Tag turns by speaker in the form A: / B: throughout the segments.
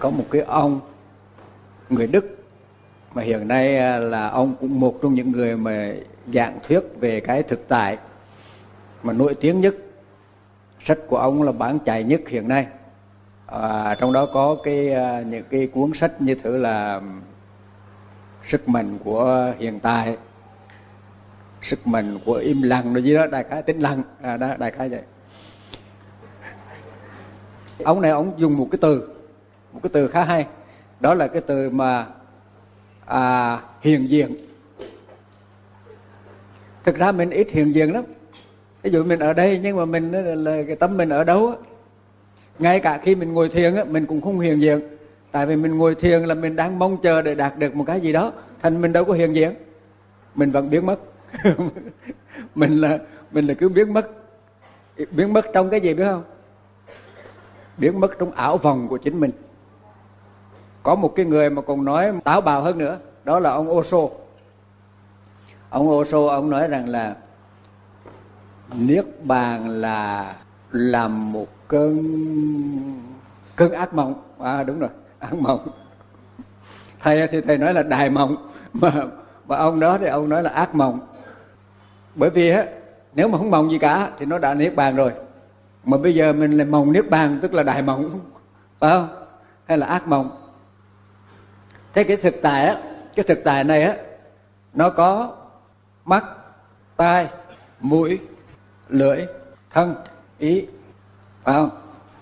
A: có một cái ông người Đức mà hiện nay là ông cũng một trong những người mà giảng thuyết về cái thực tại mà nổi tiếng nhất. Sách của ông là bán chạy nhất hiện nay. Trong đó có những cái cuốn sách như thử là Sức mạnh của hiện tại, Sức mạnh của im lặng rồi gì đó, đại khái tĩnh lặng, đại khái vậy. Ông này ông dùng một cái từ khá hay, đó là cái từ mà hiện diện. Thực ra mình ít hiện diện lắm. Ví dụ mình ở đây nhưng mà mình là cái tâm mình ở đâu á. Ngay cả khi mình ngồi thiền á, mình cũng không hiện diện. Tại vì mình ngồi thiền là mình đang mong chờ để đạt được một cái gì đó, thành mình đâu có hiện diện. Mình vẫn biến mất. mình là cứ biến mất. Biến mất trong cái gì biết không? Biến mất trong ảo vọng của chính mình. Có một cái người mà còn nói táo bạo hơn nữa, đó là ông Osho. Ông Osho ông nói rằng là niết bàn là một cơn ác mộng. Đúng rồi, ác mộng. Thầy thì thầy nói là đại mộng, mà ông đó thì ông nói là ác mộng. Bởi vì á, nếu mà không mộng gì cả thì nó đã niết bàn rồi. Mà bây giờ mình lại mộng niết bàn, tức là đại mộng, phải không? Hay là ác mộng. Thế cái thực tại này á, nó có mắt, tai, mũi, lưỡi, thân, ý, phải không?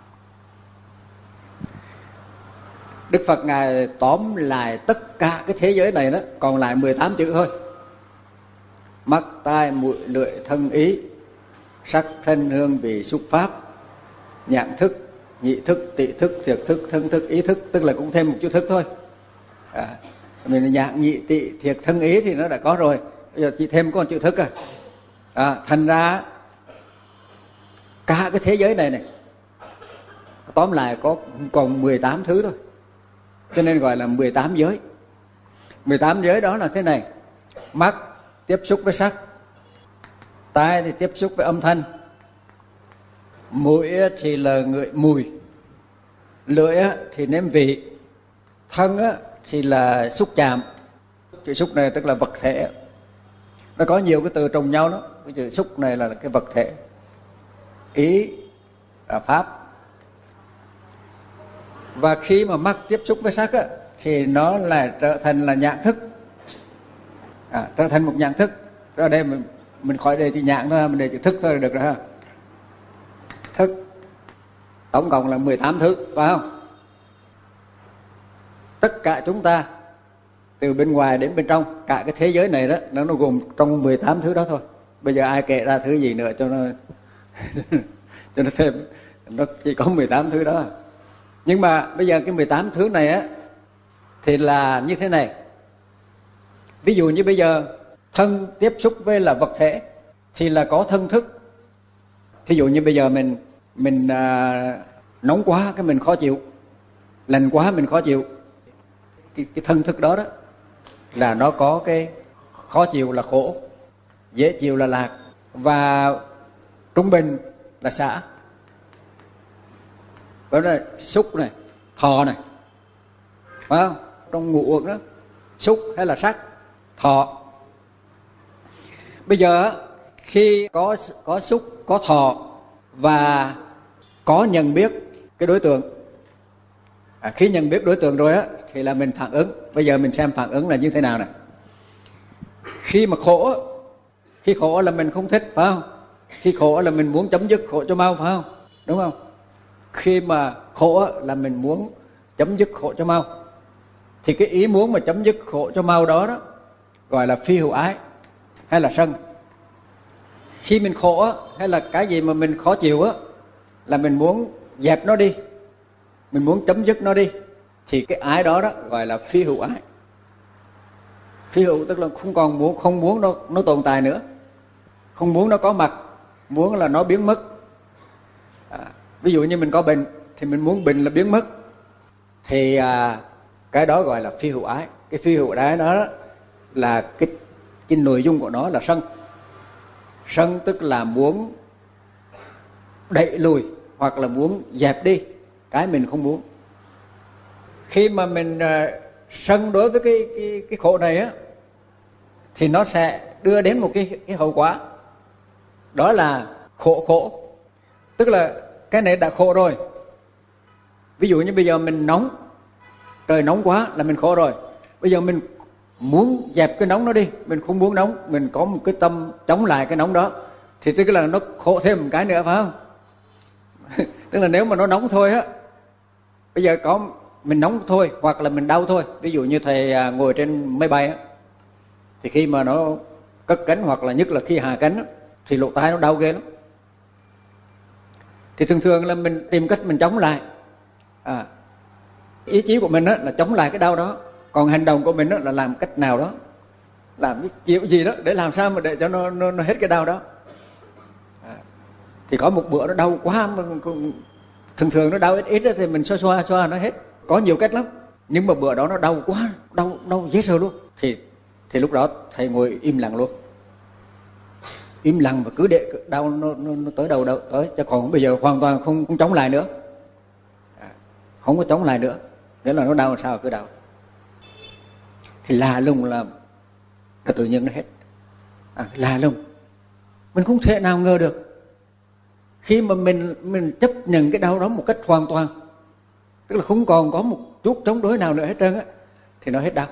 A: Đức Phật Ngài tóm lại tất cả cái thế giới này đó, còn lại 18 chữ thôi. Mắt, tai, mũi, lưỡi, thân, ý, sắc, thân, hương, vị, xúc, pháp, nhãn thức, nhị thức, tị thức, thiệt thức, thân thức, ý thức, tức là cũng thêm một chữ thức thôi. Mình nhãn, nhị, tị, thiệt, thân, ý thì nó đã có rồi, bây giờ chỉ thêm có một chữ thức thành ra cả cái thế giới này tóm lại còn 18 thứ thôi, cho nên gọi là 18 giới. 18 giới đó là thế này: mắt tiếp xúc với sắc, tai thì tiếp xúc với âm thanh, mũi thì là ngửi mùi, lưỡi thì nếm vị, thân thì là xúc chạm. Chữ xúc này tức là vật thể. Nó có nhiều cái từ trùng nhau đó. Cái chữ xúc này là cái vật thể. Ý là pháp. Và khi mà mắt tiếp xúc với sắc thì nó là trở thành là nhãn thức, trở thành một nhãn thức. Ở đây mình khỏi đề chữ nhãn thôi, mình đề chữ thức thôi là được rồi ha. Thức tổng cộng là 18 thứ, phải không? Tất cả chúng ta từ bên ngoài đến bên trong, cả cái thế giới này đó, nó gồm trong 18 thứ đó thôi. Bây giờ ai kể ra thứ gì nữa cho nó thêm, nó chỉ có 18 thứ đó. Nhưng mà bây giờ cái 18 thứ này thì là như thế này. Ví dụ như bây giờ thân tiếp xúc với là vật thể thì là có thân thức. Thí dụ như bây giờ mình nóng quá cái mình khó chịu, lạnh quá mình khó chịu. Cái thân thức đó là nó có cái khó chịu là khổ, dễ chịu là lạc, và trung bình là xả. Đó là xúc này, thọ này, phải không? Trong ngũ uẩn đó, xúc hay là sắc, thọ. Bây giờ khi có xúc, có thọ và có nhận biết cái đối tượng, khi nhận biết đối tượng rồi thì là mình phản ứng. Bây giờ mình xem phản ứng là như thế nào này. Khi mà khi khổ là mình không thích, phải không? Khi khổ là mình muốn chấm dứt khổ cho mau, phải không? Đúng không? Khi mà khổ là mình muốn chấm dứt khổ cho mau. Thì cái ý muốn mà chấm dứt khổ cho mau đó gọi là phi hữu ái hay là sân. Khi mình khổ hay là cái gì mà mình khó chịu là mình muốn dẹp nó đi, mình muốn chấm dứt nó đi, thì cái ái đó gọi là phi hữu ái. Phi hữu tức là không muốn nó tồn tại nữa, không muốn nó có mặt, muốn là nó biến mất. Ví dụ như mình có bệnh thì mình muốn bệnh là biến mất, thì cái đó gọi là phi hữu ái. Cái phi hữu ái đó là cái nội dung của nó là sân. Sân tức là muốn đẩy lùi hoặc là muốn dẹp đi cái mình không muốn. khi mà mình sân đối với cái khổ này á, thì nó sẽ đưa đến một cái hậu quả, đó là khổ. Tức là cái này đã khổ rồi. Ví dụ như bây giờ mình nóng, trời nóng quá là mình khổ rồi. Bây giờ mình muốn dẹp cái nóng nó đi, mình không muốn nóng, mình có một cái tâm chống lại cái nóng đó, thì tức là nó khổ thêm một cái nữa, phải không? Tức là nếu mà nó nóng thôi á, bây giờ có mình nóng thôi hoặc là mình đau thôi. Ví dụ như thầy ngồi trên máy bay á, thì khi mà nó cất cánh hoặc là nhất là khi hạ cánh á, thì lỗ tai nó đau ghê lắm. Thì thường thường là mình tìm cách mình chống lại. Ý chí của mình á, là chống lại cái đau đó. Còn hành động của mình á, là làm cách nào đó, làm cái kiểu gì đó để làm sao mà để cho nó hết cái đau đó. Thì có một bữa nó đau quá, thường nó đau ít thì mình xoa nó hết. Có nhiều cách lắm. Nhưng mà bữa đó nó đau quá, đau dễ sợ luôn. Thì lúc đó thầy ngồi im lặng luôn. Im lặng và cứ để đau nó tới đâu tới. Chứ còn bây giờ hoàn toàn không chống lại nữa. Không có chống lại nữa. Nghĩa là nó đau sao cứ đau. Thì lạ lùng là tự nhiên nó hết. Lạ lùng. Mình không thể nào ngờ được. Khi mà mình chấp nhận cái đau đó một cách hoàn toàn, tức là không còn có một chút chống đối nào nữa hết trơn á, thì nó hết đau.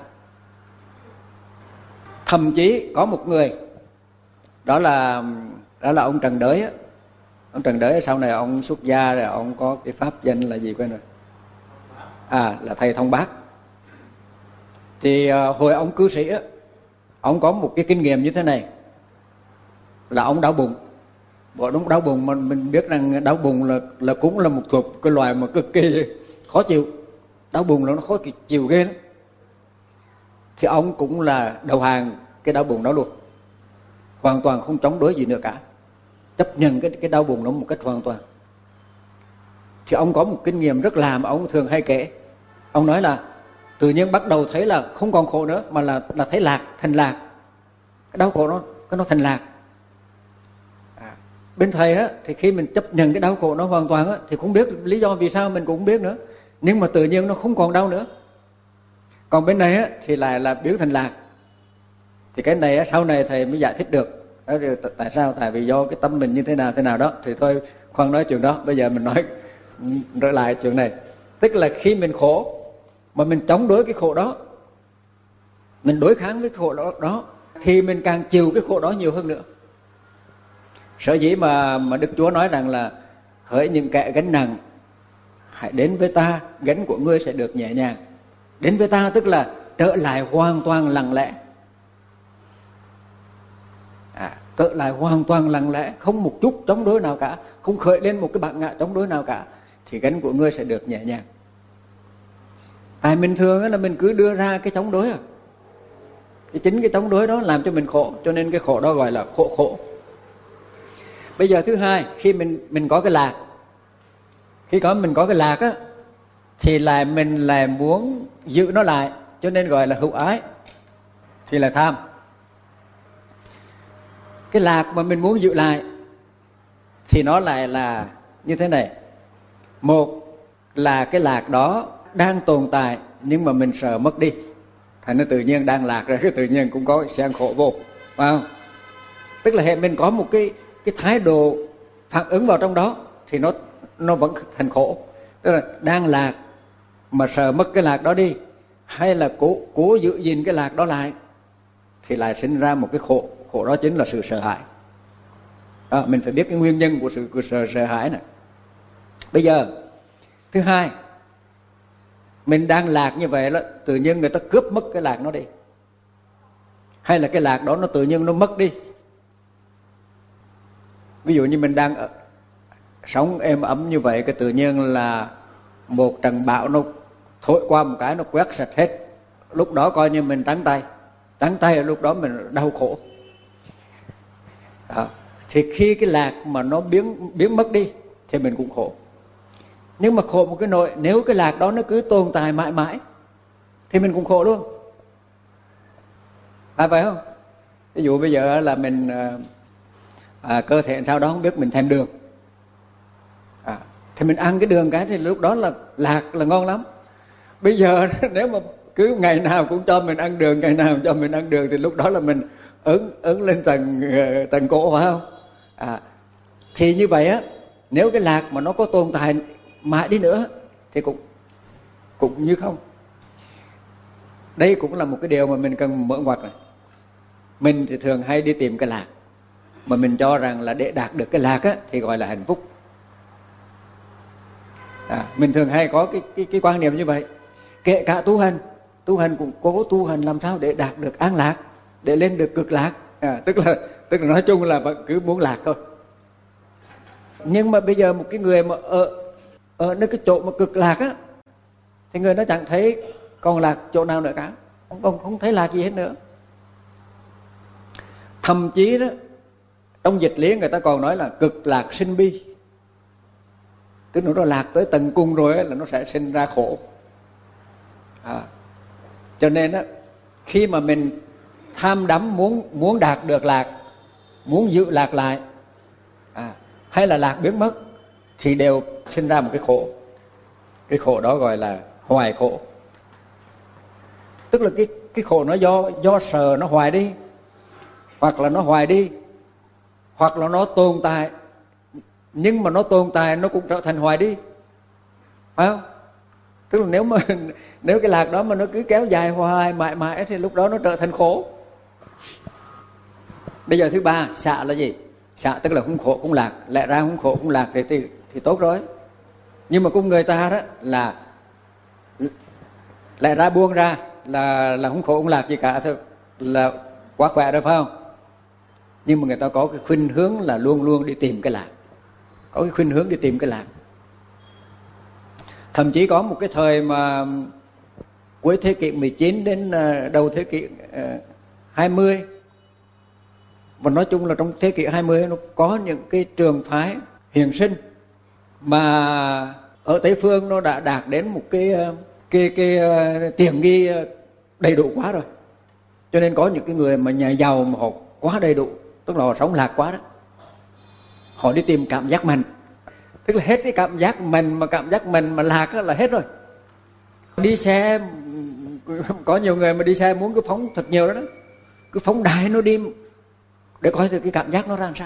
A: Thậm chí có một người, đó là ông Trần Đới á. Ông Trần Đới sau này ông xuất gia rồi, ông có cái pháp danh là gì quên rồi. Là thầy Thông Bát. Thì hồi ông cư sĩ á, ông có một cái kinh nghiệm như thế này, là ông đau bụng. Bộ đúng đau bụng mà mình biết rằng đau bụng là cũng là một thuộc cái loài mà cực kỳ khó chịu. Đau bụng là nó khó chịu ghê lắm. Thì ông cũng là đầu hàng cái đau bụng đó luôn, hoàn toàn không chống đối gì nữa cả, chấp nhận cái đau bụng đó một cách hoàn toàn. Thì ông có một kinh nghiệm rất là mà ông thường hay kể. Ông nói là tự nhiên bắt đầu thấy là không còn khổ nữa, mà là thấy lạc, thành lạc. Cái đau khổ nó thành lạc. Bên thầy á, thì khi mình chấp nhận cái đau khổ nó hoàn toàn á, thì cũng biết lý do vì sao mình cũng không biết nữa, nhưng mà tự nhiên nó không còn đau nữa. Còn bên này á, thì lại là biến thành lạc. Thì cái này á, sau này thầy mới giải thích được đó, tại sao. Tại vì do cái tâm mình như thế nào đó. Thì thôi khoan nói chuyện đó. Bây giờ mình nói trở lại chuyện này. Tức là khi mình khổ mà mình chống đối cái khổ đó, mình đối kháng với cái khổ đó, thì mình càng chịu cái khổ đó nhiều hơn nữa. Sở dĩ mà Đức Chúa nói rằng là hỡi những kẻ gánh nặng, hãy đến với ta, gánh của ngươi sẽ được nhẹ nhàng. Đến với ta tức là trở lại hoàn toàn lặng lẽ. Trở lại hoàn toàn lặng lẽ, không một chút chống đối nào cả, không khởi lên một cái bản ngã chống đối nào cả, thì gánh của ngươi sẽ được nhẹ nhàng. Tại mình thường là mình cứ đưa ra cái chống đối. Chính cái chống đối đó làm cho mình khổ, cho nên cái khổ đó gọi là khổ. Bây giờ thứ hai, khi mình có cái lạc, mình có cái lạc á, thì mình lại muốn giữ nó lại, cho nên gọi là hữu ái, thì là tham. Cái lạc mà mình muốn giữ lại thì nó lại là như thế này. Một là cái lạc đó đang tồn tại nhưng mà mình sợ mất đi, thành nó tự nhiên đang lạc rồi, cái tự nhiên cũng có sang khổ vô, phải không? Tức là hệ mình có một cái thái độ phản ứng vào trong đó thì nó vẫn thành khổ. Tức là đang lạc mà sợ mất cái lạc đó đi, hay là cố giữ gìn cái lạc đó lại, thì lại sinh ra một cái khổ. Khổ đó chính là sự sợ hãi. Mình phải biết cái nguyên nhân của sự sợ hãi này. Bây giờ thứ hai, mình đang lạc như vậy đó, tự nhiên người ta cướp mất cái lạc nó đi, hay là cái lạc đó nó tự nhiên nó mất đi. Ví dụ như mình đang sống êm ấm như vậy, cái tự nhiên là một trận bão nó thổi qua một cái, nó quét sạch hết. Lúc đó coi như mình trắng tay, lúc đó mình đau khổ. Thì khi cái lạc mà nó biến mất đi thì mình cũng khổ. Nhưng mà khổ một cái nỗi, nếu cái lạc đó nó cứ tồn tại mãi mãi thì mình cũng khổ luôn. Phải không? Ví dụ bây giờ là mình cơ thể sao đó không biết, mình thèm đường, thì mình ăn cái đường cái thì lúc đó là lạc là ngon lắm. Bây giờ nếu mà cứ ngày nào cũng cho mình ăn đường, ngày nào cũng cho mình ăn đường, thì lúc đó là mình ứng lên tầng cổ, phải không? Thì như vậy á, nếu cái lạc mà nó có tồn tại mãi đi nữa thì cũng như không. Đây cũng là một cái điều mà mình cần mở ngoặt này. Mình thì thường hay đi tìm cái lạc, mà mình cho rằng là để đạt được cái lạc á thì gọi là hạnh phúc. Mình thường hay có cái quan niệm như vậy. Kể cả tu hành cũng cố tu hành làm sao để đạt được an lạc, để lên được cực lạc. Tức là nói chung là vẫn cứ muốn lạc thôi. Nhưng mà bây giờ một cái người mà ở nơi cái chỗ mà cực lạc á, thì người nó chẳng thấy còn lạc chỗ nào nữa cả, không thấy lạc gì hết nữa. Thậm chí đó, trong dịch lý người ta còn nói là cực lạc sinh bi. Tức là nó lạc tới tận cùng rồi ấy, là nó sẽ sinh ra khổ. Cho nên á, khi mà mình tham đắm muốn đạt được lạc, muốn giữ lạc lại, hay là lạc biến mất, thì đều sinh ra một cái khổ. Cái khổ đó gọi là hoài khổ. Tức là cái khổ nó do sợ nó hoài đi, hoặc là nó hoài đi, hoặc là nó tồn tại, nhưng mà nó tồn tại nó cũng trở thành hoài đi, phải không? Tức là nếu cái lạc đó mà nó cứ kéo dài hoài mãi mãi thì lúc đó nó trở thành khổ. Bây giờ thứ ba, xả là gì? Xả tức là không khổ không lạc. Lẽ ra không khổ không lạc thì tốt rồi. Nhưng mà cùng người ta đó là lẽ ra buông ra là không khổ không lạc gì cả thôi, là quá khỏe rồi, phải không? Nhưng mà người ta có cái khuynh hướng là luôn luôn đi tìm cái lạc, có cái khuynh hướng đi tìm cái lạc. Thậm chí có một cái thời mà cuối thế kỷ 19 đến đầu thế kỷ 20, và nói chung là trong thế kỷ 20 nó có những cái trường phái hiền sinh mà ở Tây Phương nó đã đạt đến một cái tiện nghi đầy đủ quá rồi. Cho nên có những cái người mà nhà giàu mà họ quá đầy đủ, tức là họ sống lạc quá đó, họ đi tìm cảm giác mình. Tức là hết cái cảm giác mình, mà cảm giác mình mà lạc là hết rồi. Đi xe, có nhiều người mà đi xe muốn cứ phóng thật nhiều đó, cứ phóng đại nó đi để coi thử cái cảm giác nó ra làm sao.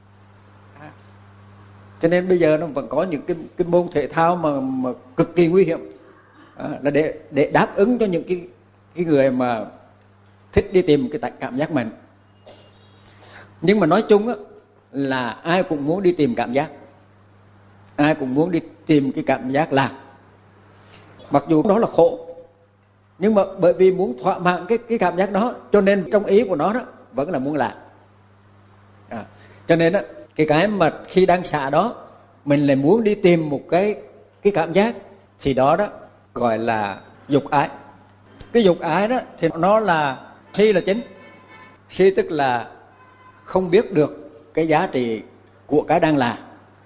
A: Cho nên bây giờ nó vẫn có những cái môn thể thao mà cực kỳ nguy hiểm, là để đáp ứng cho những cái người mà thích đi tìm cái cảm giác mình. Nhưng mà nói chung á, là ai cũng muốn đi tìm cảm giác, ai cũng muốn đi tìm cái cảm giác lạc, mặc dù đó là khổ, nhưng mà bởi vì muốn thỏa mãn cái cảm giác đó, cho nên trong ý của nó đó vẫn là muốn lạc. Cho nên đó, cái mà khi đang xả đó mình lại muốn đi tìm một cái cảm giác, thì đó gọi là dục ái. Cái dục ái đó thì nó là si là chính. Si tức là không biết được cái giá trị của cái đang là,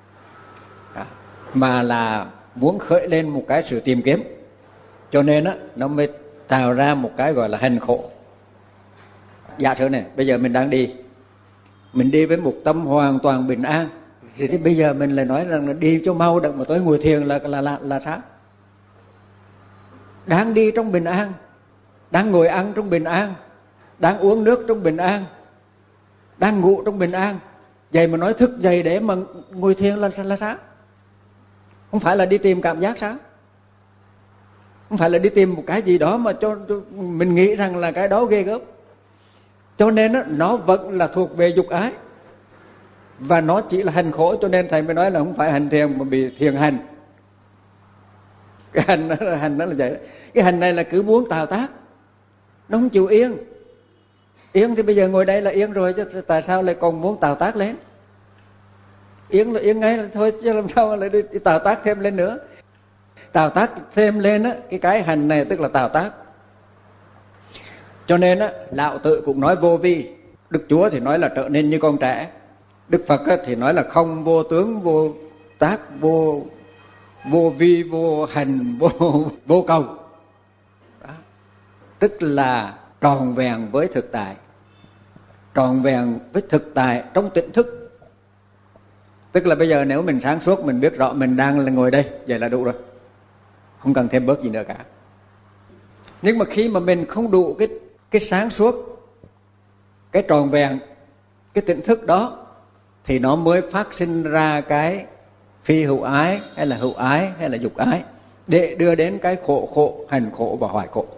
A: mà là muốn khởi lên một cái sự tìm kiếm, cho nên nó mới tạo ra một cái gọi là hành khổ. Giả sử này, bây giờ mình đang đi, mình đi với một tâm hoàn toàn bình an, thì bây giờ mình lại nói rằng là đi cho mau đặng mà tới ngồi thiền là sao? Đang đi trong bình an, đang ngồi ăn trong bình an, đang uống nước trong bình an, đang ngủ trong bình an, vậy mà nói thức dậy để mà ngồi thiền là sao? Không phải là đi tìm cảm giác sao? Không phải là đi tìm một cái gì đó mà cho mình nghĩ rằng là cái đó ghê gớm. Cho nên nó vẫn là thuộc về dục ái, và nó chỉ là hành khổ. Cho nên thầy mới nói là không phải hành thiền mà bị thiền hành. Cái hành đó là vậy. Cái hành này là cứ muốn tạo tác, nó không chịu yên. Yên thì bây giờ ngồi đây là yên rồi, chứ tại sao lại còn muốn tạo tác lên? Yên là yên ngay là thôi, chứ làm sao lại đi tạo tác thêm lên nữa. Tạo tác thêm lên cái hành này tức là tạo tác. Cho nên Lão Tử cũng nói vô vi, Đức Chúa thì nói là trở nên như con trẻ, Đức Phật thì nói là không vô tướng, vô tác, vô vi, vô hành, vô cầu. Đó. Tức là tròn vẹn với thực tại, tròn vẹn với thực tại trong tỉnh thức. Tức là bây giờ nếu mình sáng suốt, mình biết rõ mình đang là ngồi đây, vậy là đủ rồi, không cần thêm bớt gì nữa cả. Nhưng mà khi mà mình không đủ cái sáng suốt, cái tròn vẹn, cái tỉnh thức đó, thì nó mới phát sinh ra cái phi hữu ái hay là hữu ái hay là dục ái, để đưa đến cái khổ, hành khổ và hoại khổ.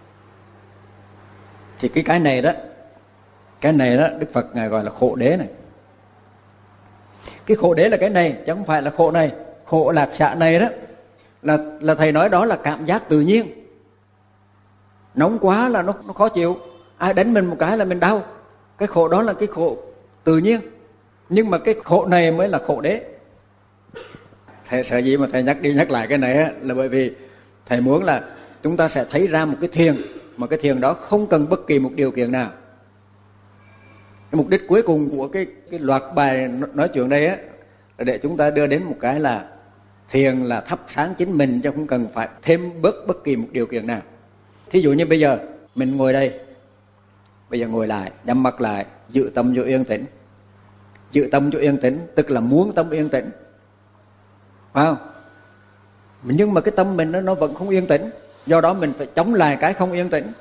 A: Thì cái này đó Đức Phật Ngài gọi là khổ đế này. Cái khổ đế là cái này, chứ không phải là khổ này. Khổ lạc xạ này đó là thầy nói đó là cảm giác tự nhiên. Nóng quá là nó khó chịu, ai đánh mình một cái là mình đau. Cái khổ đó là cái khổ tự nhiên. Nhưng mà cái khổ này mới là khổ đế. Thầy sợ gì mà thầy nhắc đi nhắc lại cái này á, là bởi vì thầy muốn là chúng ta sẽ thấy ra một cái thiền, mà cái thiền đó không cần bất kỳ một điều kiện nào. Cái mục đích cuối cùng của cái loạt bài nói chuyện đây á, là để chúng ta đưa đến một cái là thiền là thắp sáng chính mình, chứ không cần phải thêm bất kỳ một điều kiện nào. Thí dụ như bây giờ mình ngồi đây, bây giờ ngồi lại, nhắm mắt lại, giữ tâm cho yên tĩnh. Giữ tâm cho yên tĩnh tức là muốn tâm yên tĩnh, phải không? Nhưng mà cái tâm mình nó vẫn không yên tĩnh, do đó mình phải chống lại cái không yên tĩnh.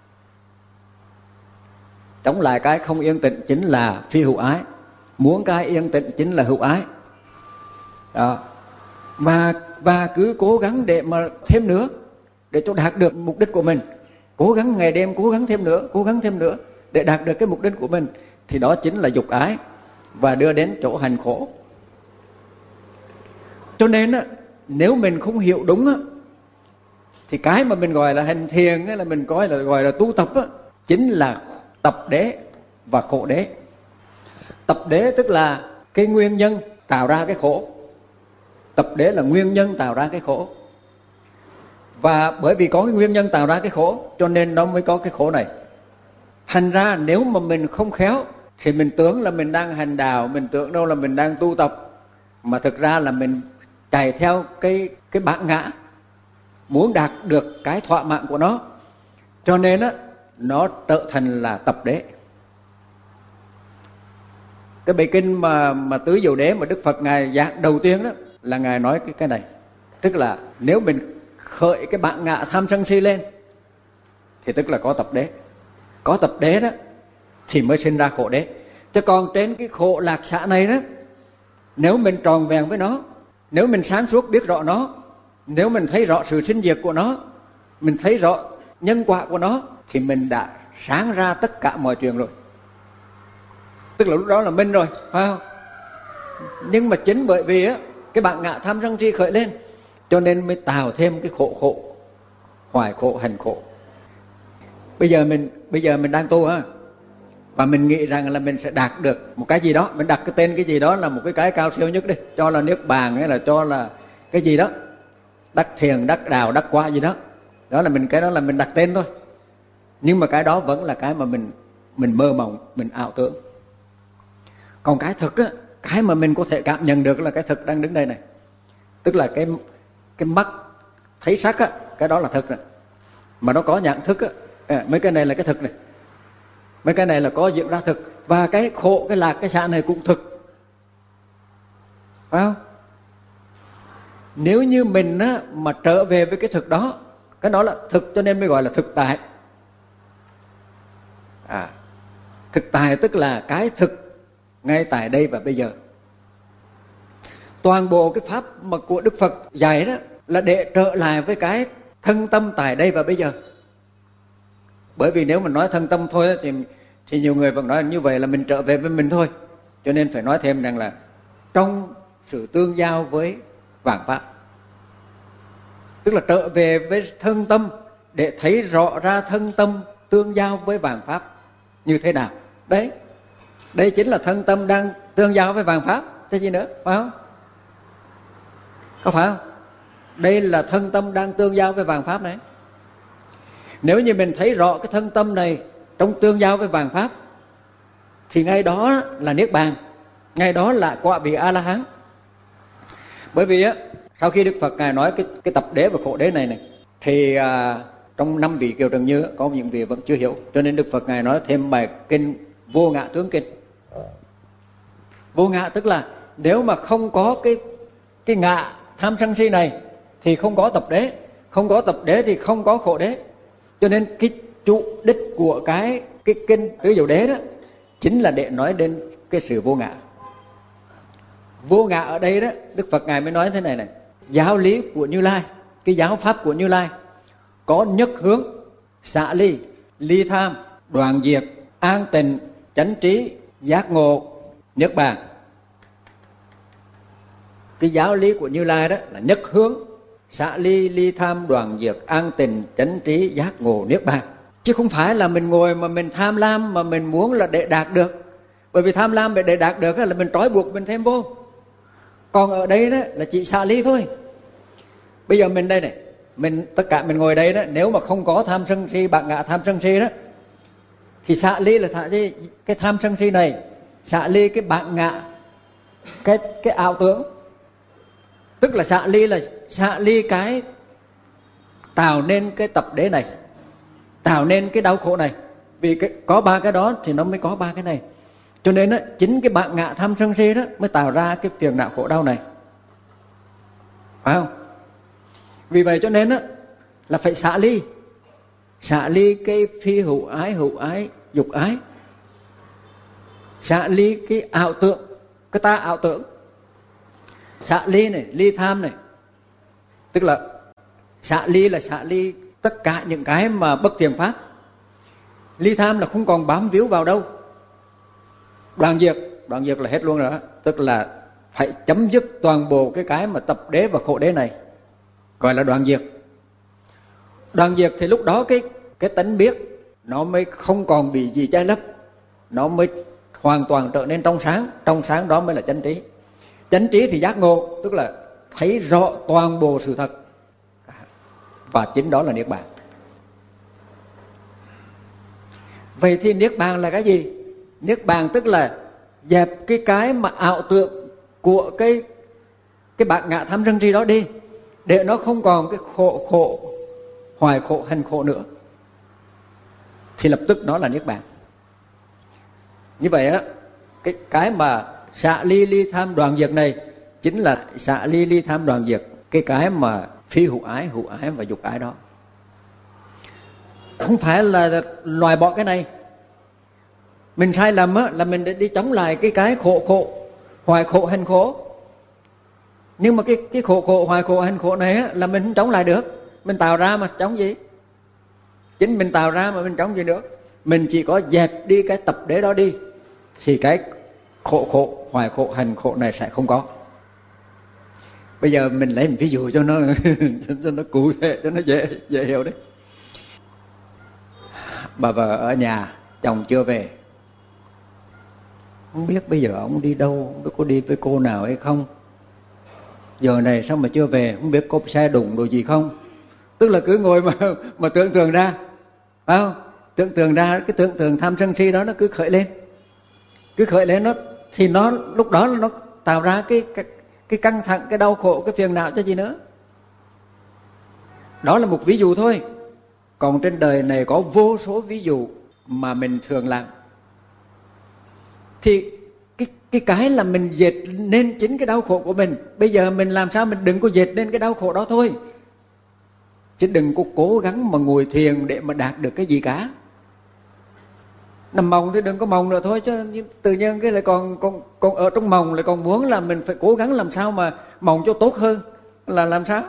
A: Chống lại cái không yên tĩnh chính là phi hữu ái, muốn cái yên tĩnh chính là hữu ái đó. Và cứ cố gắng để mà thêm nữa, để cho đạt được mục đích của mình. Cố gắng ngày đêm, cố gắng thêm nữa để đạt được cái mục đích của mình. Thì đó chính là dục ái và đưa đến chỗ hành khổ. Cho nên á, nếu mình không hiểu đúng á, thì cái mà mình gọi là hành thiền á, là mình gọi là tu tập á, chính là tập đế và khổ đế. Tập đế tức là cái nguyên nhân tạo ra cái khổ. Tập đế là nguyên nhân tạo ra cái khổ. Và bởi vì có cái nguyên nhân tạo ra cái khổ, cho nên nó mới có cái khổ này. Thành ra nếu mà mình không khéo, thì mình tưởng là mình đang hành đạo, mình tưởng đâu là mình đang tu tập, mà thực ra là mình chạy theo cái bản ngã, muốn đạt được cái thỏa mãn của nó. Cho nên á, nó trở thành là tập đế. Cái bài kinh mà tứ diệu đế mà Đức Phật Ngài giảng đầu tiên đó, là Ngài nói cái này. Tức là nếu mình khởi cái bản ngã tham sân si lên, thì tức là có tập đế. Có tập đế đó thì mới sinh ra khổ đế. Chứ còn trên cái khổ lạc xạ này đó, nếu mình tròn vẹn với nó, nếu mình sáng suốt biết rõ nó, nếu mình thấy rõ sự sinh diệt của nó, mình thấy rõ nhân quả của nó, thì mình đã sáng ra tất cả mọi chuyện rồi. Tức là lúc đó là minh rồi, phải không? Nhưng mà chính bởi vì á, cái bản ngã tham sân si khởi lên, cho nên mới tạo thêm cái khổ, hoài khổ, hành khổ. Bây giờ mình đang tu á, và mình nghĩ rằng là mình sẽ đạt được một cái gì đó, mình đặt cái tên cái gì đó là một cái cao siêu nhất đi, cho là niết bàn hay là cho là cái gì đó, đắc thiền, đắc đạo, đắc quả gì đó. Đó là cái đó là mình đặt tên thôi. Nhưng mà cái đó vẫn là cái mà mình mơ mộng, mình ảo tưởng. Còn cái thực á, cái mà mình có thể cảm nhận được là cái thực đang đứng đây này. Tức là cái mắt thấy sắc á, cái đó là thực này. Mà nó có nhận thức á, mấy cái này là cái thực này. Mấy cái này là có diễn ra thực. Và cái khổ, cái lạc, cái xạ này cũng thực, phải không? Nếu như mình á, mà trở về với cái thực đó, cái đó là thực, cho nên mới gọi là thực tại. Thực tại tức là cái thực ngay tại đây và bây giờ. Toàn bộ cái pháp mà của Đức Phật dạy đó là để trở lại với cái thân tâm tại đây và bây giờ. Bởi vì nếu mình nói thân tâm thôi thì nhiều người vẫn nói như vậy là mình trở về với mình thôi. Cho nên phải nói thêm rằng là trong sự tương giao với vạn pháp, tức là trở về với thân tâm để thấy rõ ra thân tâm tương giao với vạn pháp như thế nào. Đây chính là thân tâm đang tương giao với vạn pháp, thế gì nữa, phải không? Có phải không? Đây là thân tâm đang tương giao với vạn pháp này. Nếu như mình thấy rõ cái thân tâm này trong tương giao với vạn pháp, thì ngay đó là niết bàn, ngay đó là quả vị A La Hán. Bởi vì á, sau khi Đức Phật Ngài nói cái tập đế và khổ đế này thì trong 5 vị Kiều Trần Như có những vị vẫn chưa hiểu, cho nên Đức Phật Ngài nói thêm bài kinh Vô Ngã Tướng Kinh. Vô ngã tức là nếu mà không có cái ngã tham sân si này thì không có tập đế, không có tập đế thì không có khổ đế. Cho nên cái chủ đích của cái kinh Tứ Diệu Đế đó chính là để nói đến cái sự vô ngã. Vô ngã ở đây đó, Đức Phật Ngài mới nói thế này này: giáo lý của Như Lai, cái giáo pháp của Như Lai có nhất hướng, xả ly, ly tham, đoạn diệt, an tịnh, chánh trí, giác ngộ, niết bàn. Cái giáo lý của Như Lai đó là nhất hướng, xả ly, ly tham, đoạn diệt, an tịnh, chánh trí, giác ngộ, niết bàn. Chứ không phải là mình ngồi mà mình tham lam mà mình muốn là để đạt được. Bởi vì tham lam để đạt được là mình trói buộc mình thêm vô. Còn ở đây đó là chỉ xả ly thôi. Bây giờ mình đây này, tất cả mình ngồi đây đó, nếu mà không có tham sân si, bạc ngã tham sân si đó, thì xả ly là xả ly cái tham sân si này, xả ly cái bạc ngã, cái ảo tưởng. Tức là xả ly là xả ly cái tạo nên cái tập đế này, tạo nên cái đau khổ này. Vì có ba cái đó thì nó mới có ba cái này. Cho nên đó, chính cái bạc ngã tham sân si đó mới tạo ra cái phiền não khổ đau này, phải không? Vì vậy cho nên đó, là phải xả ly cái phi hữu ái, dục ái, xả ly cái ảo tưởng, cái ta ảo tưởng, xả ly này, ly tham này. Tức là xả ly tất cả những cái mà bất thiện pháp. Ly tham là không còn bám víu vào đâu. Đoạn diệt là hết luôn rồi đó. Tức là phải chấm dứt toàn bộ cái mà tập đế và khổ đế này, gọi là đoạn diệt. Đoạn diệt thì lúc đó cái tánh biết nó mới không còn bị gì che lấp, nó mới hoàn toàn trở nên trong sáng đó mới là chánh trí. Chánh trí thì giác ngộ, tức là thấy rõ toàn bộ sự thật, và chính đó là niết bàn. Vậy thì niết bàn là cái gì? Niết bàn tức là dẹp cái mà ảo tưởng của cái bạc ngã tham sân si đó đi, để nó không còn cái khổ, hoài khổ, hành khổ nữa, thì lập tức nó là niết bàn. Như vậy á, cái mà xả ly, ly tham, đoạn diệt này chính là xả ly, ly tham, đoạn diệt cái mà phi hữu ái và dục ái đó. Không phải là loại bỏ cái này. Mình sai lầm á, là mình đi chống lại cái khổ, hoài khổ, hành khổ. Nhưng mà cái khổ, hoài khổ, hành khổ này á, là mình không chống lại được. Mình tạo ra mà chống gì? Chính mình tạo ra mà mình chống gì nữa? Mình chỉ có dẹp đi cái tập đế đó đi, thì cái khổ, hoài khổ, hành khổ này sẽ không có. Bây giờ mình lấy một ví dụ cho nó cho nó cụ thể, cho nó dễ hiểu đấy. Bà vợ ở nhà, chồng chưa về, không biết bây giờ ông đi đâu, không biết có đi với cô nào hay không. Giờ này sao mà chưa về, không biết có xe đụng đồ gì không. Tức là cứ ngồi mà tưởng tượng ra, phải không? Tưởng tượng ra cái tưởng tượng tham sân si đó nó cứ khởi lên nó, thì nó lúc đó nó tạo ra cái căng thẳng, cái đau khổ, cái phiền não cho gì nữa. Đó là một ví dụ thôi. Còn trên đời này có vô số ví dụ mà mình thường làm. Thì cái là mình dệt nên chính cái đau khổ của mình. Bây giờ mình làm sao mình đừng có dệt nên cái đau khổ đó thôi. Chứ đừng có cố gắng mà ngồi thiền để mà đạt được cái gì cả. Nằm mộng thì đừng có mộng nữa thôi, chứ tự nhiên cái lại còn ở trong mộng lại còn muốn là mình phải cố gắng làm sao mà mộng cho tốt hơn, là làm sao?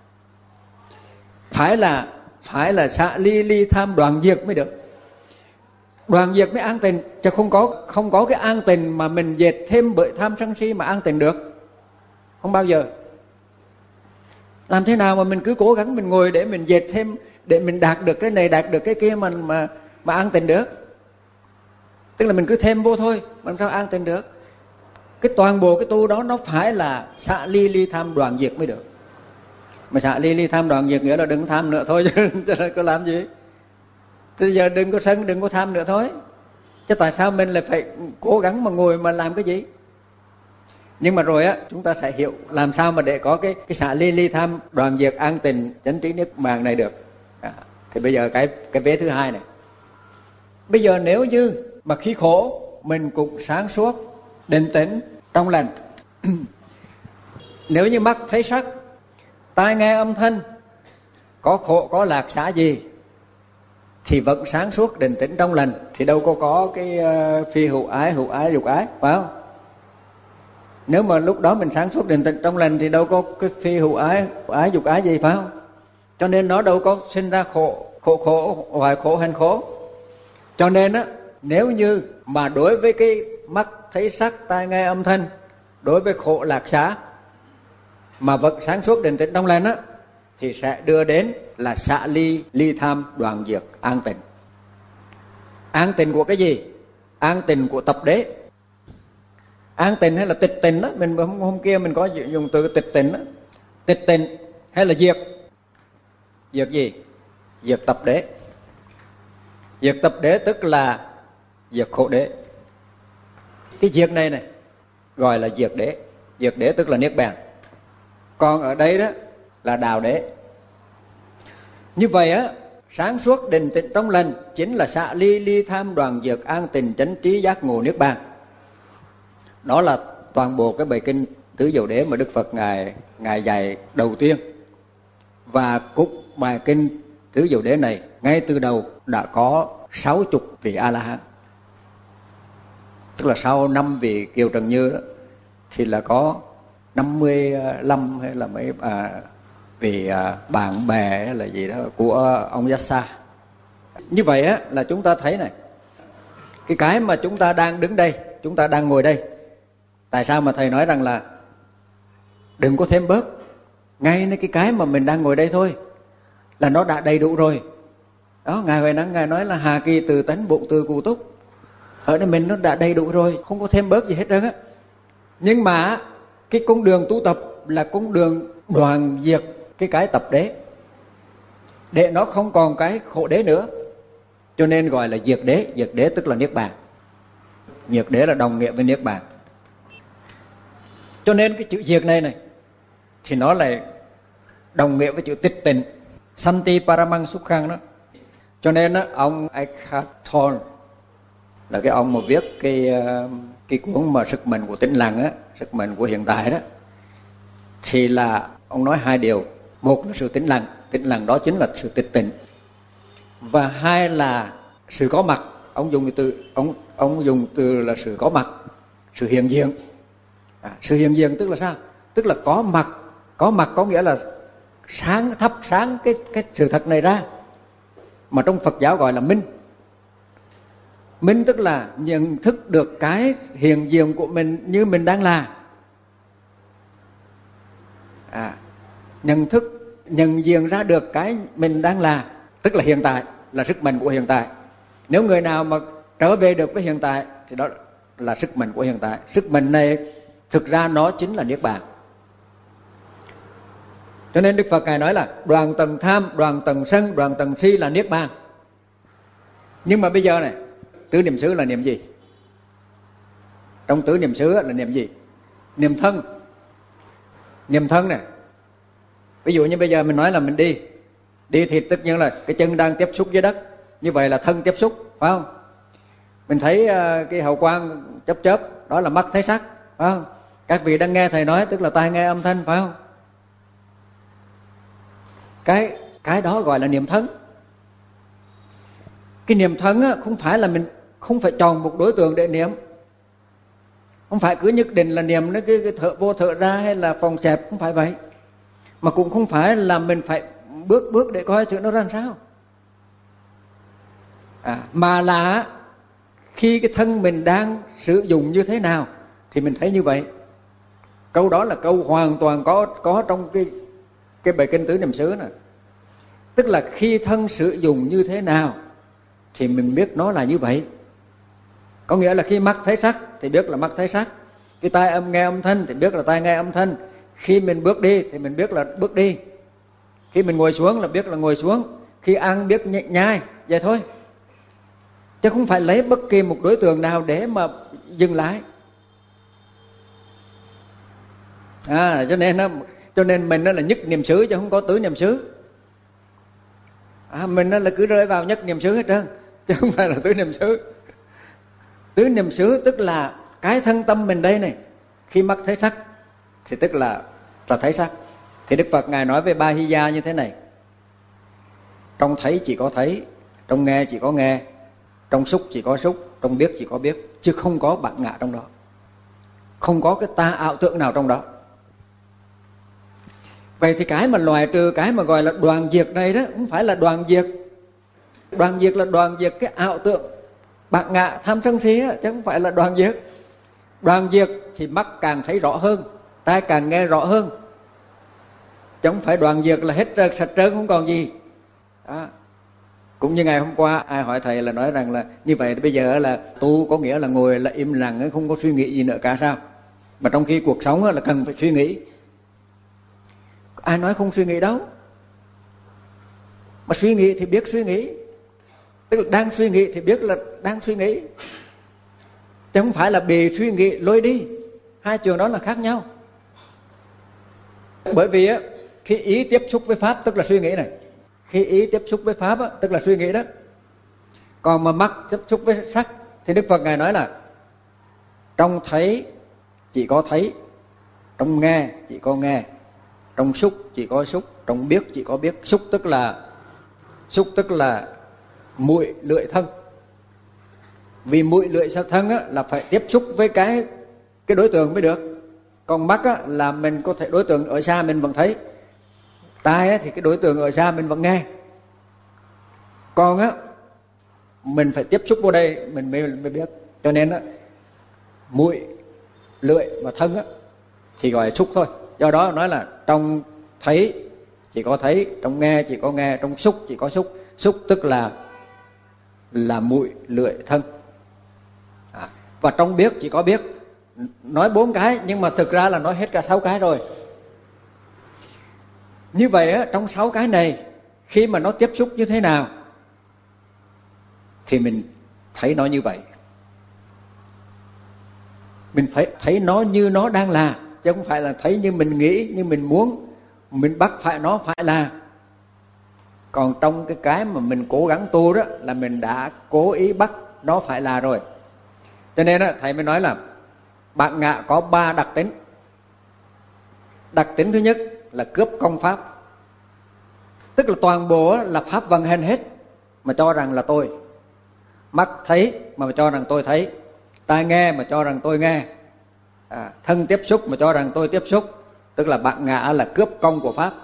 A: Phải là xả ly tham, đoạn diệt mới được. Đoạn diệt mới an tịnh, chứ không có cái an tịnh mà mình dệt thêm bởi tham sân si mà an tịnh được. Không bao giờ. Làm thế nào mà mình cứ cố gắng mình ngồi để mình dệt thêm, để mình đạt được cái này, đạt được cái kia mà an tịnh được. Tức là mình cứ thêm vô thôi, mà làm sao an tịnh được? Cái toàn bộ cái tu đó nó phải là xả ly tham, đoạn diệt mới được. Mà xả ly tham, đoạn diệt nghĩa là đừng tham nữa thôi, chứ có làm gì. Bây giờ đừng có sân, đừng có tham nữa thôi. Chứ tại sao mình lại phải cố gắng mà ngồi mà làm cái gì? Nhưng mà rồi á, chúng ta sẽ hiểu làm sao mà để có cái xả ly tham, đoạn diệt, an tịnh, chánh trí, niết bàn này được. Thì bây giờ cái vế thứ hai này. Bây giờ nếu như mà khi khổ mình cũng sáng suốt, định tĩnh, trong lành. Nếu như mắt thấy sắc, tai nghe âm thanh, có khổ có lạc xả gì, thì vẫn sáng suốt định tĩnh trong lành, thì đâu có cái phi hữu ái, dục ái, phải không? Nếu mà lúc đó mình sáng suốt định tĩnh trong lành thì đâu có cái phi hữu ái, dục ái gì, phải không? Cho nên nó đâu có sinh ra khổ, hoài khổ, hành khổ. Cho nên á, nếu như mà đối với cái mắt thấy sắc, tai nghe âm thanh, đối với khổ lạc xá mà vẫn sáng suốt định tĩnh trong lành á, thì sẽ đưa đến là xả ly, ly tham, đoạn diệt, an tịnh. An tịnh của cái gì? An tịnh của tập đế. An tịnh hay là tịch tịnh đó, mình hôm kia mình có dùng từ tịch tịnh đó. Tịch tịnh hay là diệt? Diệt gì? Diệt tập đế. Diệt tập đế tức là diệt khổ đế. Cái diệt này gọi là diệt đế. Diệt đế tức là niết bàn. Còn ở đây đó là đạo đế. Như vậy á, sáng suốt định tĩnh trong lành chính là xả ly, ly tham, đoạn diệt, an tịnh, chánh trí, giác ngộ, niết bàn. Đó là toàn bộ cái bài kinh Tứ Diệu Đế mà Đức Phật ngài dạy đầu tiên. Và cũng bài kinh Tứ Diệu Đế này ngay từ đầu đã có 60 vị A-la-hán. Tức là sau 5 vị Kiều Trần Như đó thì là có 55 hay là mấy vị bạn bè hay là gì đó của ông Yassa. Như vậy á, là chúng ta thấy này, cái mà chúng ta đang đứng đây, chúng ta đang ngồi đây, tại sao mà thầy nói rằng là đừng có thêm bớt, ngay cái mà mình đang ngồi đây thôi là nó đã đầy đủ rồi đó. Ngài Huệ Năng ngài nói là hà kỳ từ tánh bụng từ cụ túc, ở đây mình nó đã đầy đủ rồi, không có thêm bớt gì hết trơn á. Nhưng mà cái con đường tu tập là con đường đoạn diệt cái tập đế, để nó không còn cái khổ đế nữa, cho nên gọi là diệt đế. Diệt đế tức là niết bàn. Diệt đế là đồng nghĩa với niết bàn. Cho nên cái chữ diệt này thì nó lại đồng nghĩa với chữ tịch tịnh, santi paramang sukhang đó. Cho nên đó, ông Eckhart Tolle là cái ông mà viết cái cuốn mà Sức Mạnh của Tĩnh Lặng á, Sức Mạnh của Hiện Tại đó, thì là ông nói 2 điều. Một là sự tĩnh lặng đó chính là sự tịch tịnh, và 2 là sự có mặt. Ông dùng từ là sự có mặt, sự hiện diện. Sự hiện diện tức là sao? Tức là có mặt có nghĩa là thắp sáng cái sự thật này ra, mà trong Phật giáo gọi là minh. Minh tức là nhận thức được cái hiện diện của mình như mình đang là. Nhận diện ra được cái mình đang là, tức là hiện tại, là sức mạnh của hiện tại. Nếu người nào mà trở về được với hiện tại thì đó là sức mạnh của hiện tại. Sức mạnh này thực ra nó chính là niết bàn. Cho nên Đức Phật ngài nói là đoạn tầng tham, đoạn tầng sân, đoạn tầng si là niết bàn. Nhưng mà bây giờ này, tứ niệm xứ là niệm gì? Trong tứ niệm xứ là niệm gì? Niệm thân. Niệm thân này, ví dụ như bây giờ mình nói là mình đi thì tất nhiên là cái chân đang tiếp xúc với đất, như vậy là thân tiếp xúc, phải không? Mình thấy cái hào quang chớp đó là mắt thấy sắc, phải không? Các vị đang nghe thầy nói tức là tai nghe âm thanh, phải không? Cái đó gọi là niệm thân. Cái niệm thân á, không phải là mình không phải chọn một đối tượng để niệm, không phải cứ nhất định là niệm nó cái thở vô thở ra hay là phòng xẹp, không phải vậy. Mà cũng không phải là mình phải bước để coi chuyện nó ra làm sao, mà là khi cái thân mình đang sử dụng như thế nào thì mình thấy như vậy. Câu đó là câu hoàn toàn có trong cái bài kinh tứ niệm xứ này. Tức là khi thân sử dụng như thế nào thì mình biết nó là như vậy. Có nghĩa là khi mắt thấy sắc thì biết là mắt thấy sắc, khi tai nghe âm thanh thì biết là tai nghe âm thanh, khi mình bước đi thì mình biết là bước đi, khi mình ngồi xuống là biết là ngồi xuống, khi ăn biết nhai, vậy thôi. Chứ không phải lấy bất kỳ một đối tượng nào để mà dừng lại. Cho nên mình đó là nhất niệm xứ chứ không có tứ niệm xứ. Mình đó là cứ rơi vào nhất niệm xứ hết trơn, chứ không phải là tứ niệm xứ. Tứ niệm xứ tức là cái thân tâm mình đây này, khi mắt thấy sắc thì tức là thấy sắc. Thì Đức Phật ngài nói về Ba Hy Gia như thế này: trong thấy chỉ có thấy, Trong nghe chỉ có nghe, trong xúc chỉ có xúc, trong biết chỉ có biết, chứ không có bản ngã trong đó. Không có cái ta ảo tưởng nào trong đó. Vậy thì cái mà loại trừ, cái mà gọi là đoạn diệt này đó, không phải là đoạn diệt. Đoạn diệt là đoạn diệt cái ảo tưởng bản ngã tham sân si á, chứ không phải là đoạn diệt. Đoạn diệt thì mắt càng thấy rõ hơn, tai càng nghe rõ hơn, chứ không phải đoạn diệt là hết trơn sạch trơn không còn gì đó. Cũng như ngày hôm qua ai hỏi thầy là nói rằng là như vậy bây giờ là tu có nghĩa là ngồi là im lặng, không có suy nghĩ gì nữa cả sao? Mà trong khi cuộc sống là cần phải suy nghĩ. Ai nói không suy nghĩ đâu. Mà suy nghĩ thì biết suy nghĩ, tức là đang suy nghĩ thì biết là đang suy nghĩ, chứ không phải là bị suy nghĩ lôi đi. Hai trường đó là khác nhau. Bởi vì á, khi ý tiếp xúc với pháp tức là suy nghĩ này. Khi ý tiếp xúc với pháp á, tức là suy nghĩ đó. Còn mà mắt tiếp xúc với sắc thì Đức Phật Ngài nói là trong thấy chỉ có thấy, trong nghe chỉ có nghe, trong xúc chỉ có xúc, trong biết chỉ có biết. Xúc tức là mũi lưỡi thân. Vì mũi lưỡi thân á, là phải tiếp xúc với cái đối tượng mới được. Còn mắt á, là mình có thể đối tượng ở xa mình vẫn thấy. Tai á, thì cái đối tượng ở xa mình vẫn nghe. Còn á, mình phải tiếp xúc vô đây mình mới biết. Cho nên á, mũi lưỡi và thân á, thì gọi là xúc thôi. Do đó nói là trong thấy chỉ có thấy, trong nghe chỉ có nghe, trong xúc chỉ có xúc. Xúc tức là mũi lưỡi thân. Và trong biết chỉ có biết. Nói 4 cái nhưng mà thực ra là nói hết cả 6 cái rồi. Như vậy á, trong 6 cái này khi mà nó tiếp xúc như thế nào thì mình thấy nó như vậy. Mình phải thấy nó như nó đang là, chứ không phải là thấy như mình nghĩ, như mình muốn, mình bắt phải nó phải là. Còn trong cái mà mình cố gắng tu đó là mình đã cố ý bắt nó phải là rồi. Cho nên thầy mới nói là bản ngã có 3 đặc tính. Đặc tính thứ nhất là cướp công pháp. Tức là toàn bộ là pháp vận hành hết mà cho rằng là tôi. Mắt thấy mà cho rằng tôi thấy, tai nghe mà cho rằng tôi nghe, thân tiếp xúc mà cho rằng tôi tiếp xúc. Tức là bản ngã là cướp công của pháp.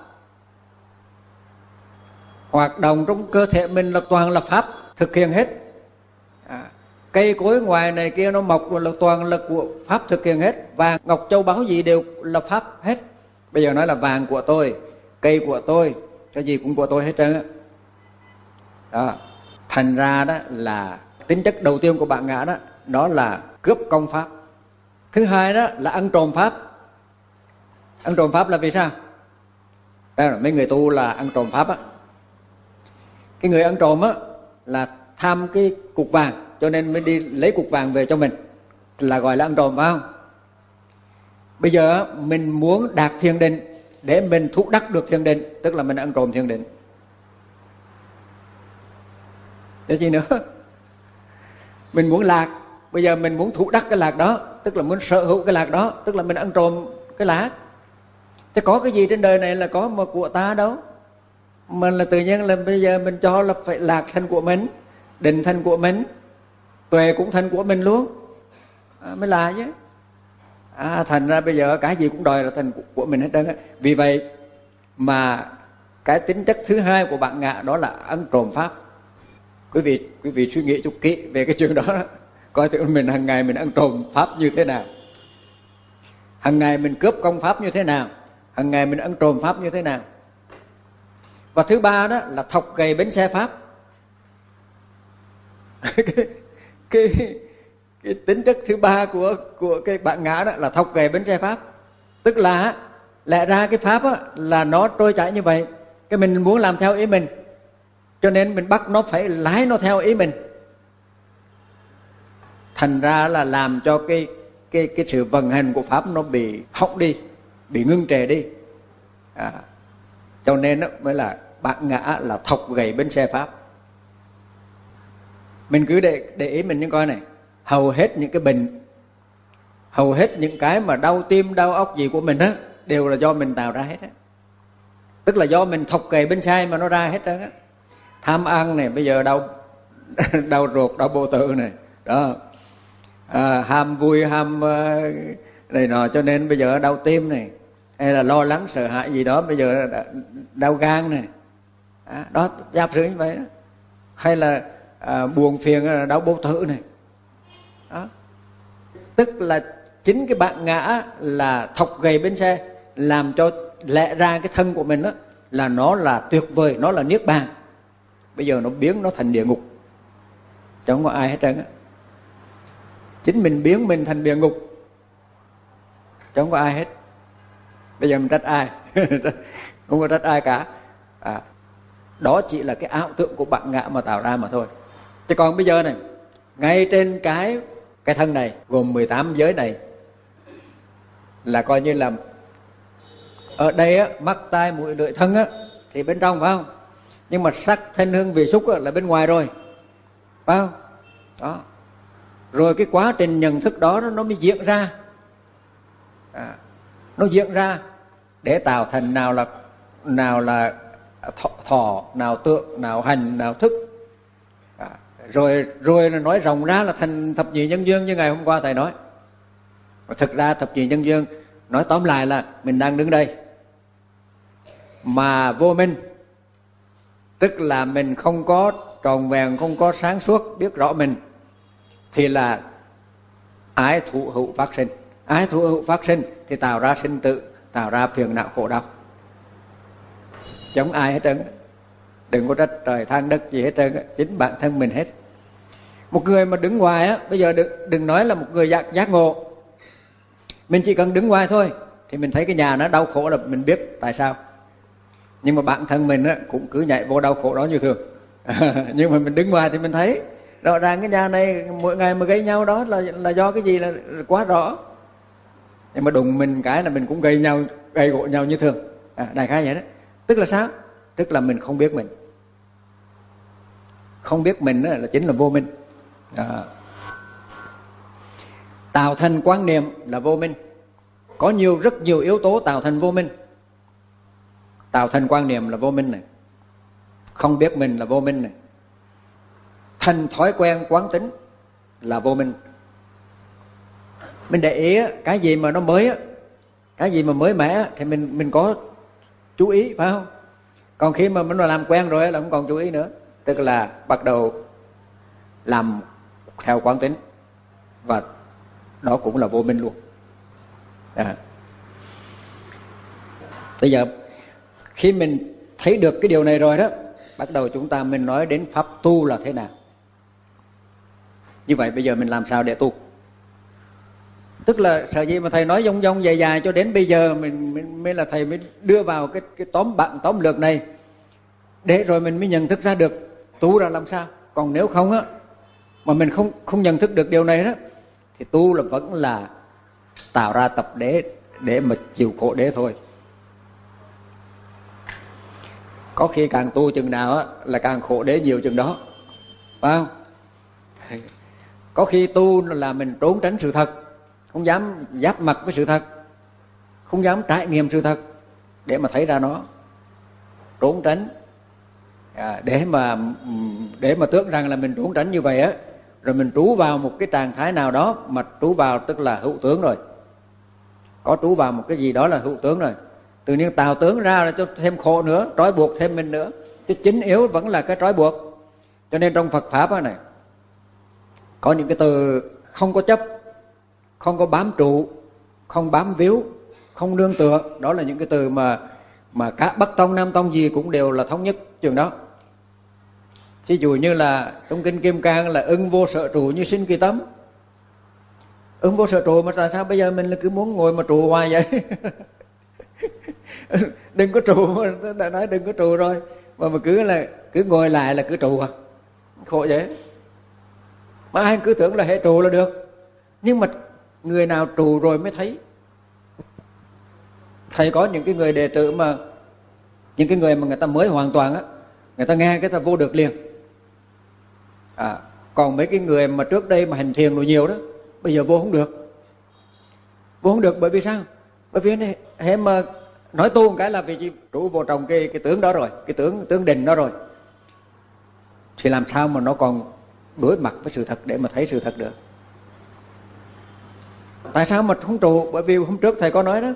A: Hoạt động trong cơ thể mình là toàn là pháp thực hiện hết. Cây cối ngoài này kia nó mọc là toàn là của pháp thực hiện hết. Vàng, ngọc, châu báu gì đều là pháp hết. Bây giờ nói là vàng của tôi, cây của tôi, cái gì cũng của tôi hết trơn á. Đó. Thành ra đó là tính chất đầu tiên của bản ngã đó, đó là cướp công pháp. Thứ hai đó là ăn trộm pháp. Ăn trộm pháp là vì sao? Đây là mấy người tu là ăn trộm pháp á. Cái người ăn trộm á là tham cái cục vàng, cho nên mới đi lấy cục vàng về cho mình, là gọi là ăn trộm, phải không? Bây giờ mình muốn đạt thiền định để mình thụ đắc được thiền định, tức là mình ăn trộm thiền định. Thế gì nữa? Mình muốn lạc, bây giờ mình muốn thụ đắc cái lạc đó, tức là muốn sở hữu cái lạc đó, tức là mình ăn trộm cái lạc. Thế có cái gì trên đời này là có mà của ta đâu. Mình là tự nhiên là bây giờ mình cho là phải lạc thành của mình, định thành của mình, tuệ cũng thành của mình luôn, mới là chứ. Thành ra bây giờ cái gì cũng đòi là thành của mình hết trơn á. Vì vậy mà cái tính chất thứ hai của bản ngã đó là ăn trộm pháp. Quý vị suy nghĩ chút kỹ về cái chuyện đó, coi thử mình hàng ngày mình ăn trộm pháp như thế nào, hàng ngày mình cướp công pháp như thế nào, hàng ngày mình ăn trộm pháp như thế nào. Và thứ ba đó là thọc gậy bánh xe pháp. cái tính chất thứ ba của cái bản ngã đó là thọc gậy bánh xe pháp. Tức là lẽ ra cái pháp á, là nó trôi chảy như vậy, cái mình muốn làm theo ý mình, cho nên mình bắt nó phải lái nó theo ý mình. Thành ra là làm cho cái sự vận hành của pháp nó bị hỏng đi, bị ngưng trệ đi. Cho nên đó mới là bản ngã là thọc gậy bánh xe pháp. Mình cứ để ý mình những coi này, hầu hết những cái bệnh, hầu hết những cái mà đau tim, đau óc gì của mình á, đều là do mình tạo ra hết á. Tức là do mình thọc gậy bánh xe mà nó ra hết trơn á. tham ăn này, bây giờ đau đau ruột, đau bao tử này đó. Ham vui, ham này nọ, cho nên bây giờ đau tim này, hay là lo lắng sợ hãi gì đó, bây giờ đau gan này đó, giả sử như vậy đó. Hay là buồn phiền, đau bao tử này đó. Tức là chính cái bản ngã là thọc gậy bên xe, làm cho lẽ ra cái thân của mình đó là nó là tuyệt vời, nó là niết bàn. Bây giờ nó biến nó thành địa ngục, chứ không có ai hết trơn á. Chính mình biến mình thành địa ngục, chứ không có ai hết. Bây giờ mình trách ai? Không có trách ai cả. Đó chỉ là cái ảo tưởng của bản ngã mà tạo ra mà thôi. Chứ còn bây giờ này, ngay trên cái thân này gồm 18 giới này, là coi như là ở đây á, mắt tai mũi lưỡi thân á thì bên trong, phải không? Nhưng mà sắc thanh hương vị xúc á, là bên ngoài rồi, phải không? Đó. Rồi cái quá trình nhận thức đó nó mới diễn ra. Nó diễn ra để tạo thành nào là thọ, nào tượng, nào hành, nào thức. Rồi là nói rộng ra là thành thập nhị nhân duyên như ngày hôm qua thầy nói. Và thực ra thập nhị nhân duyên nói tóm lại là mình đang đứng đây mà vô minh, tức là mình không có tròn vẹn, không có sáng suốt biết rõ mình, thì là ái thụ hữu phát sinh. Ái thụ hữu phát sinh thì tạo ra sinh tử, tạo ra phiền não khổ đau. Chẳng ai hết trơn. Đừng có trách trời than đất gì hết trơn, chính bản thân mình hết. Một người mà đứng ngoài á, bây giờ đừng nói là một người giác ngộ, mình chỉ cần đứng ngoài thôi thì mình thấy cái nhà nó đau khổ là mình biết tại sao. Nhưng mà bản thân mình á, cũng cứ nhảy vô đau khổ đó như thường. Nhưng mà mình đứng ngoài thì mình thấy rõ ràng cái nhà này mỗi ngày mà gây nhau đó là do cái gì là quá rõ. Nhưng mà đụng mình cái là mình cũng gây gỗ nhau như thường. Đại khái vậy đó. Tức là sao? Tức là mình không biết mình. Không biết mình là chính là vô minh. Tạo thành quan niệm là vô minh. Có rất nhiều yếu tố tạo thành vô minh. Tạo thành quan niệm là vô minh này. Không biết mình là vô minh này. Thành thói quen quán tính là vô minh. Mình để ý cái gì mà nó mới, cái gì mà mới mẻ thì mình có chú ý, phải không? Còn khi mà mình làm quen rồi là không còn chú ý nữa. Tức là bắt đầu làm theo quán tính, và đó cũng là vô minh luôn. Bây giờ khi mình thấy được cái điều này rồi đó, bắt đầu chúng ta mình nói đến pháp tu là thế nào. Như vậy bây giờ mình làm sao để tu? Tức là sợ gì mà thầy nói dông dông dài dài cho đến bây giờ mình mới là thầy mới đưa vào cái tóm lược này, để rồi mình mới nhận thức ra được tu ra làm sao. Còn nếu không á, mà mình không nhận thức được điều này đó, thì tu là vẫn là tạo ra tập để mà chịu khổ đế thôi. Có khi càng tu chừng nào á, là càng khổ đế nhiều chừng đó, phải không? Có khi tu là mình trốn tránh sự thật, không dám giáp mặt với sự thật, không dám trải nghiệm sự thật để mà thấy ra nó, trốn tránh. Để mà tưởng rằng là mình trốn tránh như vậy á, rồi mình trú vào một cái trạng thái nào đó, mà trú vào tức là hữu tướng rồi. Có trú vào một cái gì đó là hữu tướng rồi, tự nhiên tạo tướng ra là cho thêm khổ nữa, trói buộc thêm mình nữa. Chứ chính yếu vẫn là cái trói buộc. Cho nên trong Phật Pháp này có những cái từ không có chấp, không có bám trụ, không bám víu, không nương tựa. Đó là những cái từ mà các Bắc Tông, Nam Tông gì cũng đều là thống nhất trường đó. Thí dụ như là trong Kinh Kim Cang là ưng vô sở trụ như sinh kỳ tâm. Ưng vô sở trụ mà tại sao bây giờ mình là cứ muốn ngồi mà trụ hoài vậy? Đừng có trụ, đã nói đừng có trụ rồi, mà cứ ngồi lại là cứ trụ à? Khổ vậy. Mà ai cứ tưởng là hệ trụ là được. Nhưng mà người nào trụ rồi mới thấy. Thầy có những cái người đệ tử mà, những cái người mà người ta mới hoàn toàn á, người ta nghe cái ta vô được liền. Còn mấy cái người mà trước đây mà hành thiền rồi nhiều đó, bây giờ vô không được. Vô không được bởi vì sao? Bởi vì này, hệ mà nói tu một cái là vì trụ vô trong cái tướng đó rồi, cái tướng định đó rồi. thì làm sao mà nó còn đối mặt với sự thật để mà thấy sự thật được? Tại sao mà không trụ? Bởi vì hôm trước thầy có nói đó,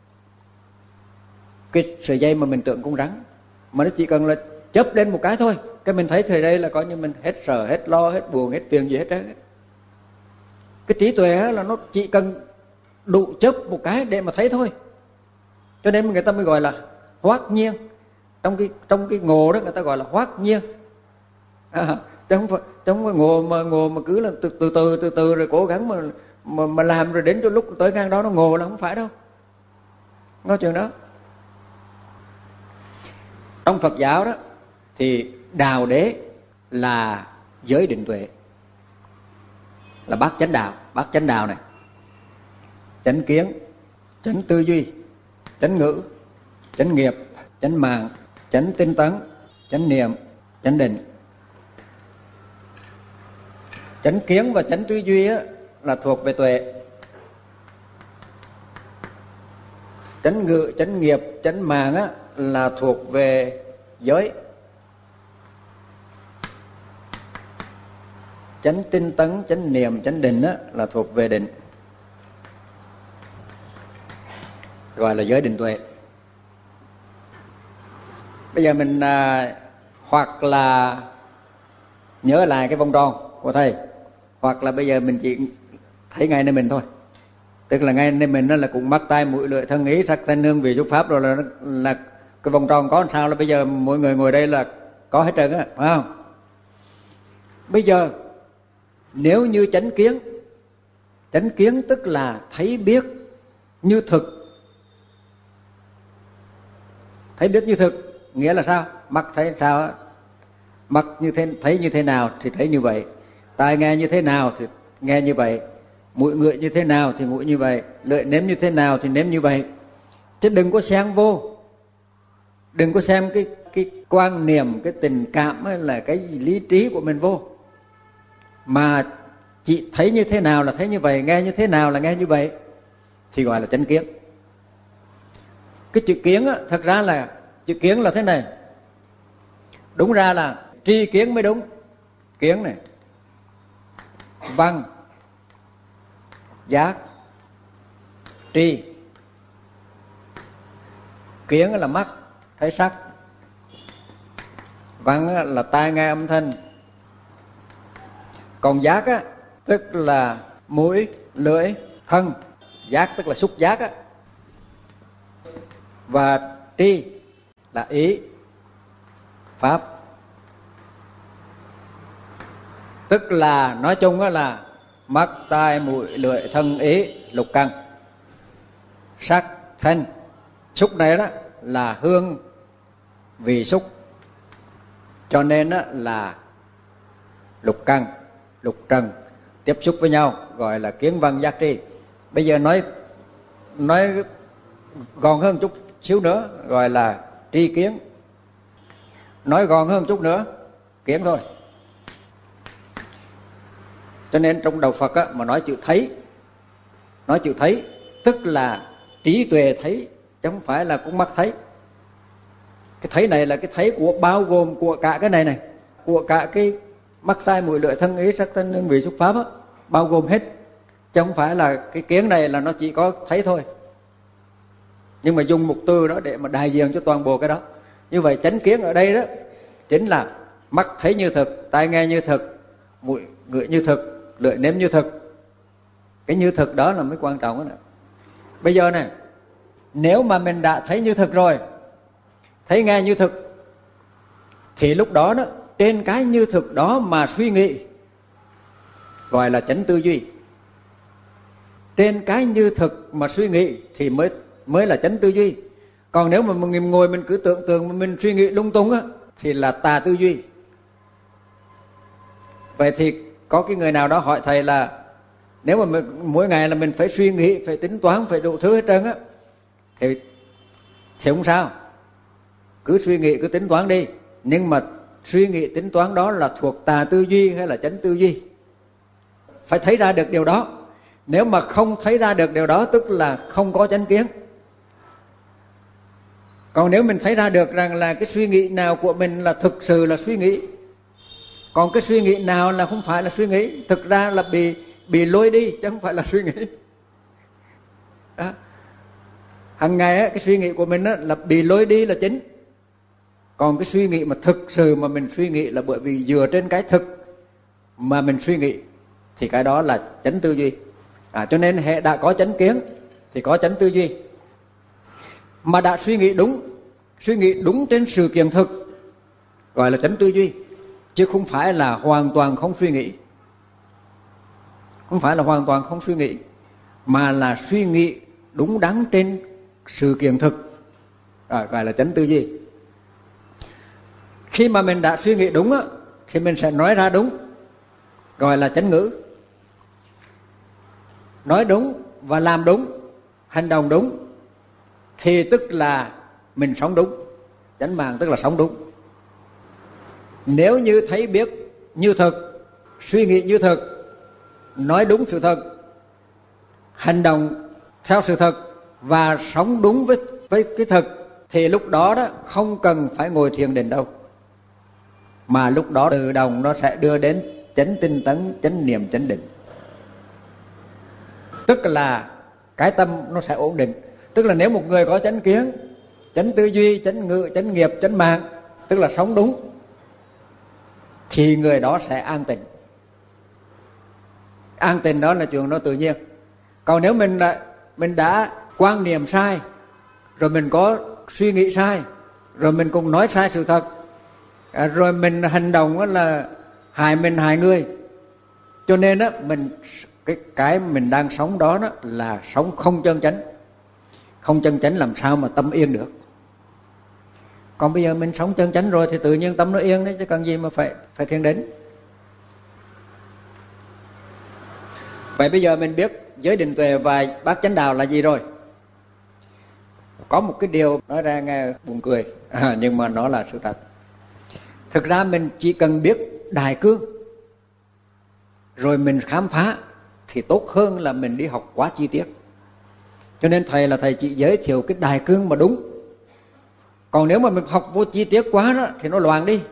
A: cái sợi dây mà mình tưởng con rắn, mà nó chỉ cần là chớp lên một cái thôi, cái mình thấy thời đây là coi như mình hết sợ, hết lo, hết buồn, hết phiền gì hết trơn. Cái trí tuệ là nó chỉ cần đủ chớp một cái để mà thấy thôi. Cho nên người ta mới gọi là hoát nhiên. Trong cái ngộ đó người ta gọi là hoát nhiên. Chứ không phải ngộ mà cứ là từ từ rồi cố gắng mà làm rồi đến cho lúc tới ngang đó nó ngộ là không phải đâu. Có chuyện đó. Trong Phật giáo đó thì đạo đế là giới định tuệ, là bát chánh đạo. Bát chánh đạo này: chánh kiến, chánh tư duy, chánh ngữ, chánh nghiệp, chánh mạng, chánh tinh tấn, chánh niệm, chánh định. Chánh kiến và chánh tư duy á, là thuộc về tuệ. Chánh ngữ, chánh nghiệp, chánh mạng á, là thuộc về giới. Chánh tinh tấn, chánh niệm, chánh định á, là thuộc về định, gọi là giới định tuệ. Bây giờ mình hoặc là nhớ lại cái vòng tròn của thầy, hoặc là bây giờ mình chỉ thấy ngay nơi mình thôi. Tức là ngay nơi mình đó là cũng mắt tai mũi lưỡi thân ý sắc thanh hương vị xúc pháp, rồi là cái vòng tròn có làm sao là bây giờ mỗi người ngồi đây là có hết trơn á, phải không? Bây giờ nếu như chánh kiến tức là thấy biết như thực. Thấy biết như thực nghĩa là sao? Mắt thấy sao? Mắt thấy như thế nào thì thấy như vậy. Tai nghe như thế nào thì nghe như vậy. Mũi ngửi như thế nào thì ngửi như vậy. Lưỡi nếm như thế nào thì nếm như vậy. Chứ đừng có xen vô. Đừng có xem cái quan niệm, cái tình cảm hay là cái lý trí của mình vô. Mà chỉ thấy như thế nào là thấy như vậy, nghe như thế nào là nghe như vậy, thì gọi là chánh kiến. Cái chữ kiến á, thật ra là chữ kiến là thế này. Đúng ra là tri kiến mới đúng. Kiến này, văn, giác, tri. Kiến là mắt thấy sắc, văn là tai nghe âm thanh, còn giác á, tức là mũi, lưỡi, thân. Giác tức là xúc giác á. Và tri là ý, pháp. Tức là nói chung á là mắt, tai, mũi, lưỡi, thân, ý, lục căn. Sắc, thanh. Xúc này đó là hương, vị xúc. Cho nên đó là lục căn, lục trần tiếp xúc với nhau, gọi là kiến văn giác tri. Bây giờ nói gọn hơn chút xíu nữa, gọi là tri kiến. Nói gọn hơn chút nữa, kiến thôi. Cho nên trong đạo Phật á, mà nói chữ thấy tức là trí tuệ thấy, chứ không phải là con mắt thấy. Cái thấy này là cái thấy của bao gồm của cả cái này, của cả cái mắt tai mũi lưỡi thân ý sắc thanh hương vị xúc pháp á, bao gồm hết, chứ không phải là cái kiến này là nó chỉ có thấy thôi. Nhưng mà dùng một từ đó để mà đại diện cho toàn bộ cái đó. Như vậy chánh kiến ở đây đó chính là mắt thấy như thực, tai nghe như thực, mũi ngửi như thực, lưỡi nếm như thực. Cái như thực đó là mới quan trọng đó. Bây giờ này, nếu mà mình đã thấy như thực rồi, thấy nghe như thực, thì lúc đó đó trên cái như thực đó mà suy nghĩ, gọi là chánh tư duy. Trên cái như thực mà suy nghĩ thì mới là chánh tư duy. Còn nếu mà mình ngồi mình cứ tưởng tượng mà mình suy nghĩ lung tung á, thì là tà tư duy. Vậy thì có cái người nào đó hỏi thầy là nếu mà mỗi ngày là mình phải suy nghĩ, phải tính toán, phải đủ thứ hết trơn á, thì không sao. Cứ suy nghĩ, cứ tính toán đi. Nhưng mà suy nghĩ tính toán đó là thuộc tà tư duy hay là chánh tư duy? Phải thấy ra được điều đó. Nếu mà không thấy ra được điều đó tức là không có chánh kiến. Còn nếu mình thấy ra được rằng là cái suy nghĩ nào của mình là thực sự là suy nghĩ, Còn cái suy nghĩ nào là không phải là suy nghĩ, thực ra là bị lôi đi chứ không phải là suy nghĩ. Đó. Hằng ngày á, cái suy nghĩ của mình á, là bị lôi đi là chính. Còn cái suy nghĩ mà thực sự mà mình suy nghĩ là bởi vì dựa trên cái thực mà mình suy nghĩ, thì cái đó là chánh tư duy. Cho nên hệ đã có chánh kiến thì có chánh tư duy. Mà đã suy nghĩ đúng trên sự kiện thực gọi là chánh tư duy, chứ không phải là hoàn toàn không suy nghĩ. Không phải là hoàn toàn không suy nghĩ, mà là suy nghĩ đúng đắn trên sự kiện thực, gọi là chánh tư duy. Khi mà mình đã suy nghĩ đúng á, thì mình sẽ nói ra đúng, gọi là chánh ngữ. Nói đúng và làm đúng, hành động đúng, thì tức là mình sống đúng. Chánh mạng tức là sống đúng. Nếu như thấy biết như thực, suy nghĩ như thực, nói đúng sự thật, hành động theo sự thật và sống đúng với cái thực, thì lúc đó đó không cần phải ngồi thiền định đâu, mà lúc đó tự động nó sẽ đưa đến chánh tinh tấn, chánh niệm, chánh định. Tức là cái tâm nó sẽ ổn định. Tức là nếu một người có chánh kiến, chánh tư duy, chánh ngữ, chánh nghiệp, chánh mạng, tức là sống đúng, thì người đó sẽ an tịnh. An tịnh đó là chuyện nó tự nhiên. Còn nếu mình đã quan niệm sai, rồi mình có suy nghĩ sai, rồi mình cũng nói sai sự thật, rồi mình hành động là hại mình hại người, cho nên á cái mình đang sống đó là sống không chân chánh. Không chân chánh làm sao mà tâm yên được. Còn bây giờ mình sống chân chánh rồi thì tự nhiên tâm nó yên đấy, chứ cần gì mà phải thiền định. Vậy bây giờ mình biết giới định tuệ và bát chánh đạo là gì rồi. Có một cái điều nói ra nghe buồn cười, nhưng mà nó là sự thật. Thực ra mình chỉ cần biết đại cương rồi mình khám phá thì tốt hơn là mình đi học quá chi tiết. Cho nên thầy chỉ giới thiệu cái đại cương mà đúng. Còn nếu mà mình học vô chi tiết quá đó thì nó loạn đi.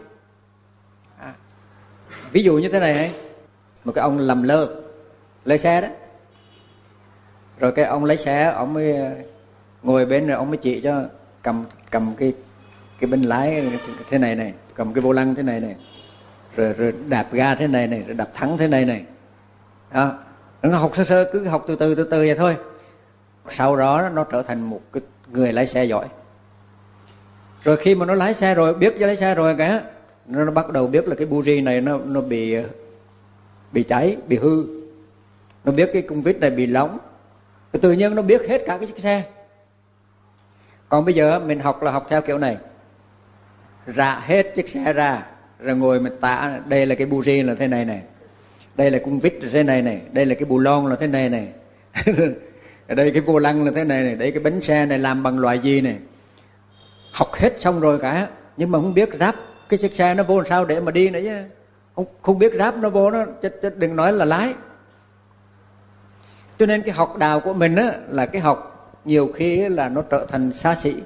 A: Ví dụ như thế này ấy, một cái ông lầm lơ xe đó, rồi cái ông lấy xe, ông mới ngồi bên rồi ông mới chỉ cho cầm cái bên lái thế này, cầm cái vô lăng thế này, rồi đạp ga thế này, rồi đạp thắng thế này. Đó. Nó học sơ sơ, cứ học từ từ vậy thôi. Sau đó nó trở thành một cái người lái xe giỏi. Rồi khi mà nó lái xe rồi, biết lái xe rồi cái nó bắt đầu biết là cái buji này nó bị cháy, bị hư. Nó biết cái cung vít này bị lỏng. Tự nhiên nó biết hết cả cái chiếc xe. Còn bây giờ mình học là học theo kiểu này, rạ hết chiếc xe ra, rồi ngồi mình tả đây là cái buji là thế này, đây là cung vít là thế này, đây là cái bù lon là thế này. Ở đây cái vô lăng là thế này, đây cái bánh xe này làm bằng loại gì này. Học hết xong rồi cả, nhưng mà không biết ráp cái chiếc xe nó vô làm sao để mà đi nữa chứ. Không biết ráp nó vô, nó chứ đừng nói là lái. Cho nên cái học đạo của mình á, là cái học nhiều khi là nó trở thành xa xỉ.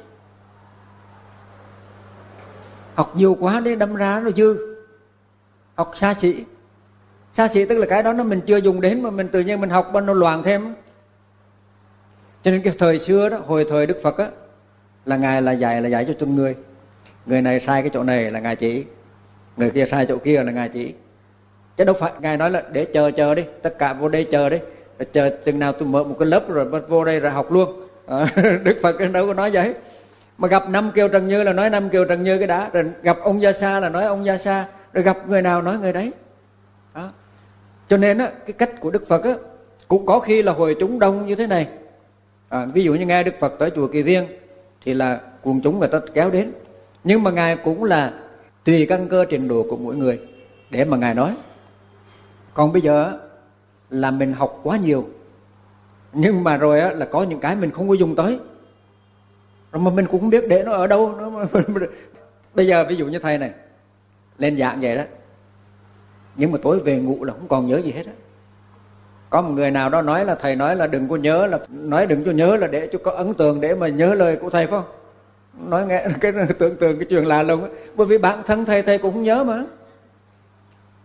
A: Học nhiều quá để đâm ra nó dư. Học xa xỉ. Xa xỉ tức là cái đó nó mình chưa dùng đến mà mình tự nhiên mình học mà nó loạn thêm. Cho nên cái thời xưa đó, hồi thời Đức Phật á, là Ngài là dạy cho từng người. Người này sai cái chỗ này là Ngài chỉ, người kia sai chỗ kia là Ngài chỉ. Chứ đâu phải Ngài nói là để chờ đi, tất cả vô đây chờ đi, rồi chờ chừng nào tôi mở một cái lớp rồi vô đây rồi học luôn. Đức Phật đâu có nói vậy. Mà gặp năm Kiều Trần Như là nói năm Kiều Trần Như cái đã, rồi gặp ông Gia Sa là nói ông Gia Sa, rồi gặp người nào nói người đấy. Đó. Cho nên á, cái cách của Đức Phật á, cũng có khi là hội chúng đông như thế này. Ví dụ như nghe Đức Phật tới chùa Kỳ Viên thì là quần chúng người ta kéo đến. Nhưng mà Ngài cũng là tùy căn cơ trình độ của mỗi người để mà Ngài nói. Còn bây giờ là mình học quá nhiều, nhưng mà rồi á, là có những cái mình không có dùng tới, rồi mà mình cũng không biết để nó ở đâu nữa. Bây giờ ví dụ như thầy này lên giảng vậy đó, nhưng mà tối về ngủ là không còn nhớ gì hết á. Có một người nào đó nói là thầy nói là đừng có nhớ, là nói đừng cho nhớ là để cho có ấn tượng để mà nhớ lời của thầy, phải không? Nói nghe cái tưởng tượng cái chuyện lạ lùng á. Bởi vì bản thân thầy cũng không nhớ mà.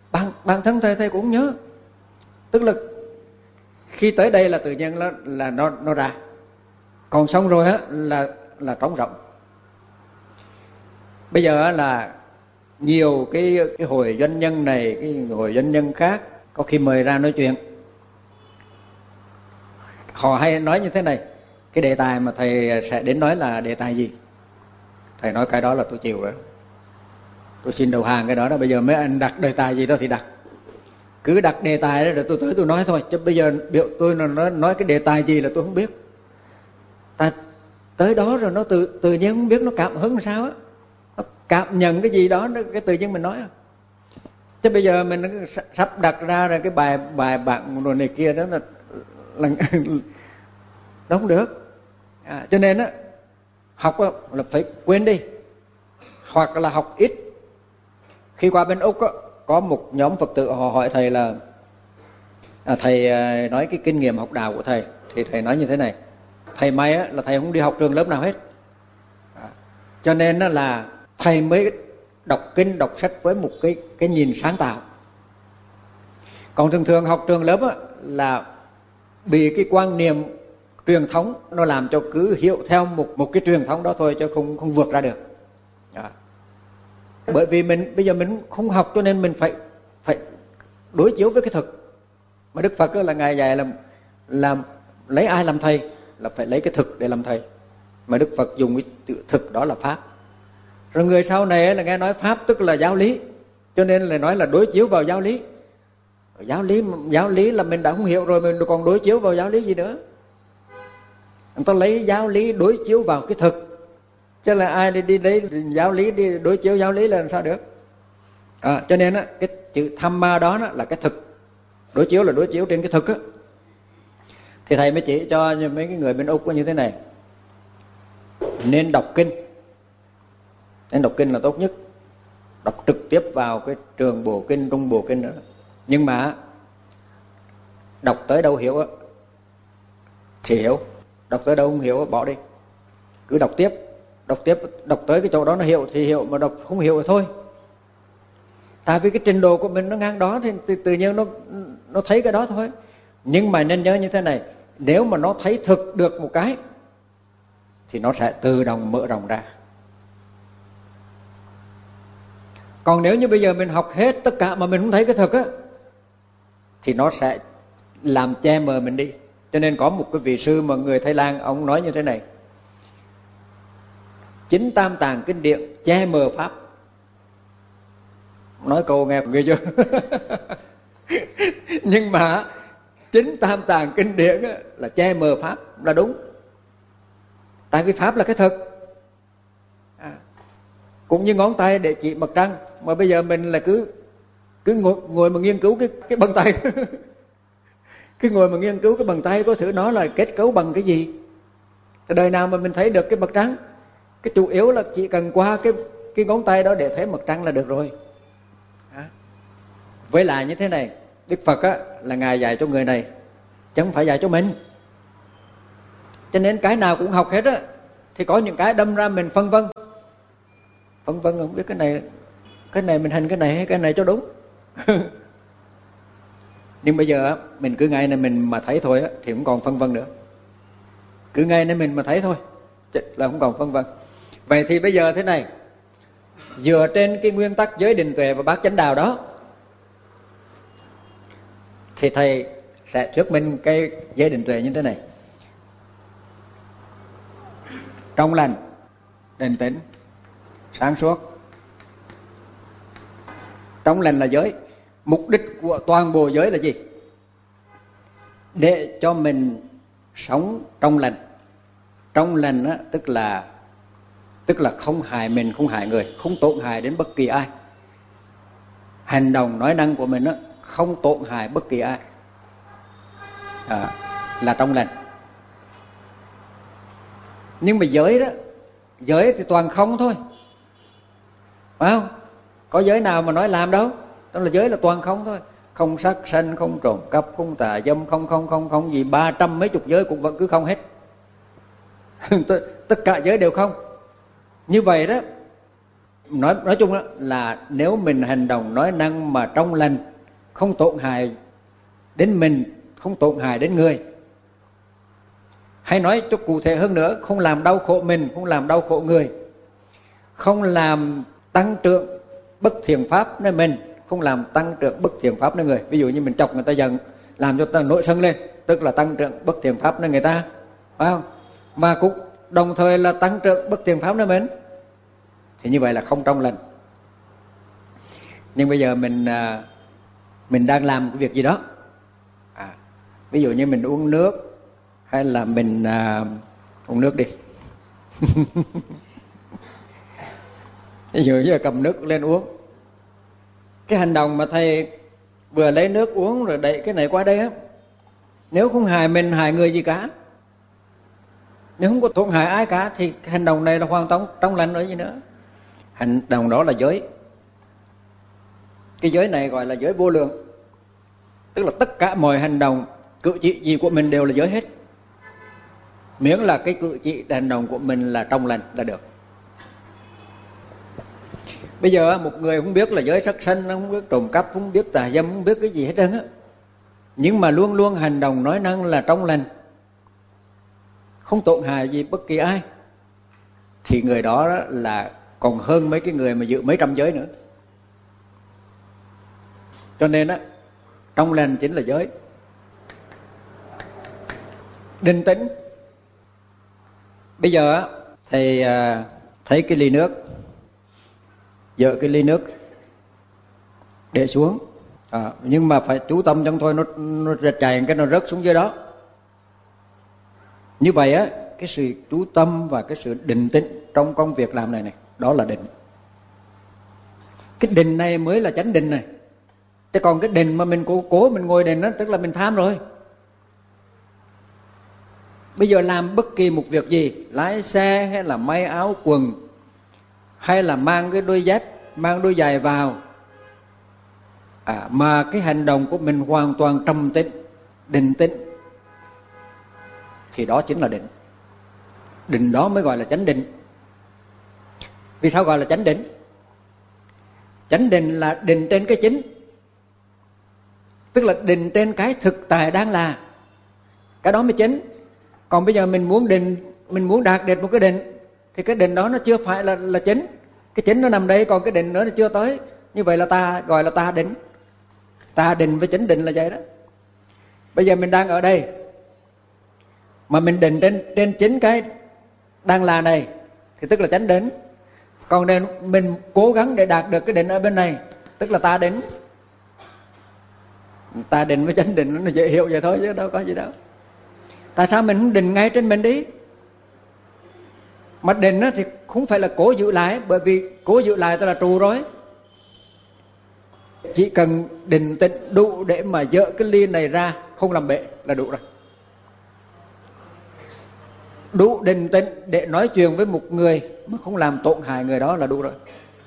A: bản thân thầy cũng nhớ. Tức là khi tới đây là tự nhiên nó ra, còn xong rồi á là trống rỗng. Bây giờ là nhiều cái hội doanh nhân này, cái hội doanh nhân khác, có khi mời ra nói chuyện, họ hay nói như thế này: cái đề tài mà thầy sẽ đến nói là đề tài gì? Thầy nói cái đó là tôi chịu rồi, tôi xin đầu hàng cái đó đó. Bây giờ mấy anh đặt đề tài gì đó thì đặt, cứ đặt đề tài đó rồi tôi tới tôi nói thôi. Chứ bây giờ biểu tôi nói cái đề tài gì là tôi không biết. Ta tới đó rồi nó tự nhiên không biết nó cảm hứng sao á, nó cảm nhận cái gì đó, cái tự nhiên mình nói. Chứ bây giờ mình sắp đặt ra rồi cái bài bạn rồi này kia đó là nó không được. Cho nên á, học á, là phải quên đi, hoặc là học ít. Khi qua bên Úc á, có một nhóm Phật tử họ hỏi thầy là thầy nói cái kinh nghiệm học đạo của thầy, thì thầy nói như thế này: thầy may á, là thầy không đi học trường lớp nào hết, cho nên là thầy mới đọc kinh đọc sách với một cái nhìn sáng tạo. Còn thường thường học trường lớp á, là bị cái quan niệm truyền thống nó làm cho cứ hiểu theo một cái truyền thống đó thôi, chứ không vượt ra được. Bởi vì bây giờ mình không học, cho nên mình phải đối chiếu với cái thực. Mà Đức Phật là Ngài dạy là lấy ai làm thầy, là phải lấy cái thực để làm thầy. Mà Đức Phật dùng cái thực đó là pháp. Rồi người sau này là nghe nói pháp tức là giáo lý, cho nên là nói là đối chiếu vào giáo lý. Giáo lý là mình đã không hiểu rồi, mình còn đối chiếu vào giáo lý gì nữa. Người ta lấy giáo lý đối chiếu vào cái thực, chứ là ai đi lấy giáo lý đi đối chiếu giáo lý là làm sao được. Cho nên á, cái chữ Dhamma đó là cái thực, đối chiếu là đối chiếu trên cái thực á. Thì thầy mới chỉ cho mấy cái người bên Úc có như thế này: nên đọc kinh, nên đọc kinh là tốt nhất, đọc trực tiếp vào cái trường bộ kinh, trung bộ kinh nữa. Nhưng mà đọc tới đâu hiểu á thì hiểu, đọc tới đâu không hiểu bỏ đi, cứ đọc tiếp, đọc tới cái chỗ đó nó hiểu thì hiểu, mà đọc không hiểu thì thôi. Tại vì cái trình độ của mình nó ngang đó thì tự nhiên nó thấy cái đó thôi. Nhưng mà nên nhớ như thế này: nếu mà nó thấy thực được một cái thì nó sẽ tự động mở rộng ra. Còn nếu như bây giờ mình học hết tất cả mà mình không thấy cái thực á, thì nó sẽ làm che mờ mình đi. Cho nên có một cái vị sư mà người Thái Lan, ông nói như thế này: chính tam tạng kinh điển che mờ pháp. Nói câu nghe ghê chưa? Nhưng mà chính tam tạng kinh điển là che mờ pháp là đúng. Tại vì pháp là cái thực. Cũng như ngón tay để chỉ mặt trăng, mà bây giờ mình là cứ ngồi mà nghiên cứu cái bàn tay. Cứ ngồi mà nghiên cứu cái bàn tay, có thử nó là kết cấu bằng cái gì. Cái đời nào mà mình thấy được cái mặt trăng? Cái chủ yếu là chỉ cần qua cái ngón tay đó để thấy mặt trăng là được rồi. Với lại như thế này, Đức Phật á, là Ngài dạy cho người này, chứ không phải dạy cho mình. Cho nên cái nào cũng học hết á, thì có những cái đâm ra mình phân vân, không biết cái này mình hành cái này hay cái này cho đúng. Nhưng bây giờ mình cứ ngay này mình mà thấy thôi á, thì không còn phân vân nữa. Cứ ngay này mình mà thấy thôi là không còn phân vân. Vậy thì bây giờ thế này, dựa trên cái nguyên tắc giới định tuệ và bát chánh đạo đó, thì thầy sẽ thuyết minh cái giới định tuệ như thế này: trong lành, định tĩnh, sáng suốt. Trong lành là giới. Mục đích của toàn bộ giới là gì? Để cho mình sống trong lành. Trong lành á, tức là không hại mình, không hại người, không tổn hại đến bất kỳ ai. Hành động nói năng của mình á, không tổn hại bất kỳ ai, là trong lành. Nhưng mà giới đó, giới thì toàn không thôi, phải không? Có giới nào mà nói làm đâu. Đó là giới là toàn không thôi. Không sát sanh, không trộm cắp, không tà dâm, không gì, 300 mấy chục giới cũng vẫn cứ không hết. Tất cả giới đều không. Như vậy đó, nói chung đó là nếu mình hành động nói năng mà trong lành không tổn hại đến mình, không tổn hại đến người. Hay nói cho cụ thể hơn nữa, không làm đau khổ mình, không làm đau khổ người, không làm tăng trưởng bất thiện pháp nơi mình, không làm tăng trưởng bất thiện pháp nơi người. Ví dụ như mình chọc người ta giận, làm cho ta nổi sân lên, tức là tăng trưởng bất thiện pháp nơi người ta, phải không? Mà cũng đồng thời là tăng trưởng bất thiện pháp nơi mình, thì như vậy là không trong lành. Nhưng bây giờ mình đang làm cái việc gì đó, ví dụ như mình uống nước, hay là mình uống nước đi ví dụ như cầm nước lên uống. Cái hành động mà thầy vừa lấy nước uống rồi đẩy cái này qua đây á, nếu không hại mình, hại người gì cả, nếu không có tổn hại ai cả, thì hành động này là hoàn toàn trong lành rồi gì nữa. Hành động đó là giới. Cái giới này gọi là giới vô lượng, tức là tất cả mọi hành động cử chỉ gì của mình đều là giới hết, miễn là cái cử chỉ hành động của mình là trong lành là được. Bây giờ một người không biết là giới sát sanh, không biết trộm cắp, không biết tà dâm, không biết cái gì hết trơn á, nhưng mà luôn luôn hành động nói năng là trong lành, không tổn hại gì bất kỳ ai, thì người đó là còn hơn mấy cái người mà giữ mấy trăm giới nữa. Cho nên á, trong lành chính là giới. Định tĩnh. Bây giờ thầy thấy cái ly nước, dỡ cái ly nước để xuống, nhưng mà phải chú tâm trong thôi, nó chảy cái nó rớt xuống dưới đó. Như vậy á, cái sự chú tâm và cái sự định tĩnh trong công việc làm này đó là định. Cái định này mới là chánh định này. Chứ còn cái định mà mình cố mình ngồi định đó, tức là mình tham rồi. Bây giờ làm bất kỳ một việc gì, lái xe hay là may áo quần, hay là mang cái đôi dép, mang đôi giày vào, mà cái hành động của mình hoàn toàn trầm tĩnh, định tĩnh, thì đó chính là định. Định đó mới gọi là chánh định. Vì sao gọi là chánh định? Chánh định là định trên cái chính, tức là định trên cái thực tại đang là, cái đó mới chính. Còn bây giờ mình muốn định, mình muốn đạt được một cái định, thì cái định đó nó chưa phải là chính. Cái chính nó nằm đây, còn cái định nữa nó chưa tới. Như vậy là ta gọi là ta định. Ta định với chánh định là vậy đó. Bây giờ mình đang ở đây, mà mình định trên chính cái đang là này, thì tức là chánh định. Còn nên mình cố gắng để đạt được cái định ở bên này, tức là ta định. Ta định với chánh định nó dễ hiểu vậy thôi chứ đâu có gì đâu. Tại sao mình không định ngay trên mình đi? Mà định thì không phải là cố giữ lại, bởi vì cố giữ lại ta là trù rồi. Chỉ cần định tĩnh đủ để mà dỡ cái ly này ra, không làm bể là đủ rồi. Đủ định tĩnh để nói chuyện với một người mà không làm tổn hại người đó là đủ rồi.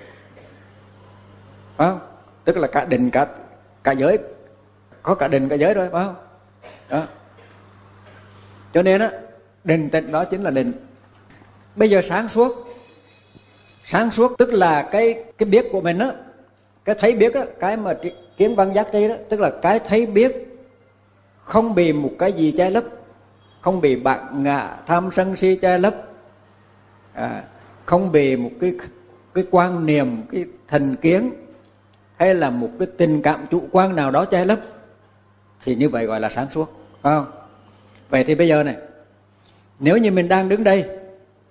A: Phải không? Tức là cả định cả giới, có cả định cả giới rồi, phải không? Đó. Cho nên á, định tĩnh đó chính là định. Bây giờ sáng suốt tức là cái biết của mình á, cái thấy biết đó, cái mà kiến văn giác tri đó, tức là cái thấy biết không bị một cái gì che lấp, không bị bản ngã tham sân si che lấp, không bị một cái quan niệm, cái thành kiến, hay là một cái tình cảm chủ quan nào đó che lấp, thì như vậy gọi là sáng suốt, phải không? Vậy thì bây giờ này, nếu như mình đang đứng đây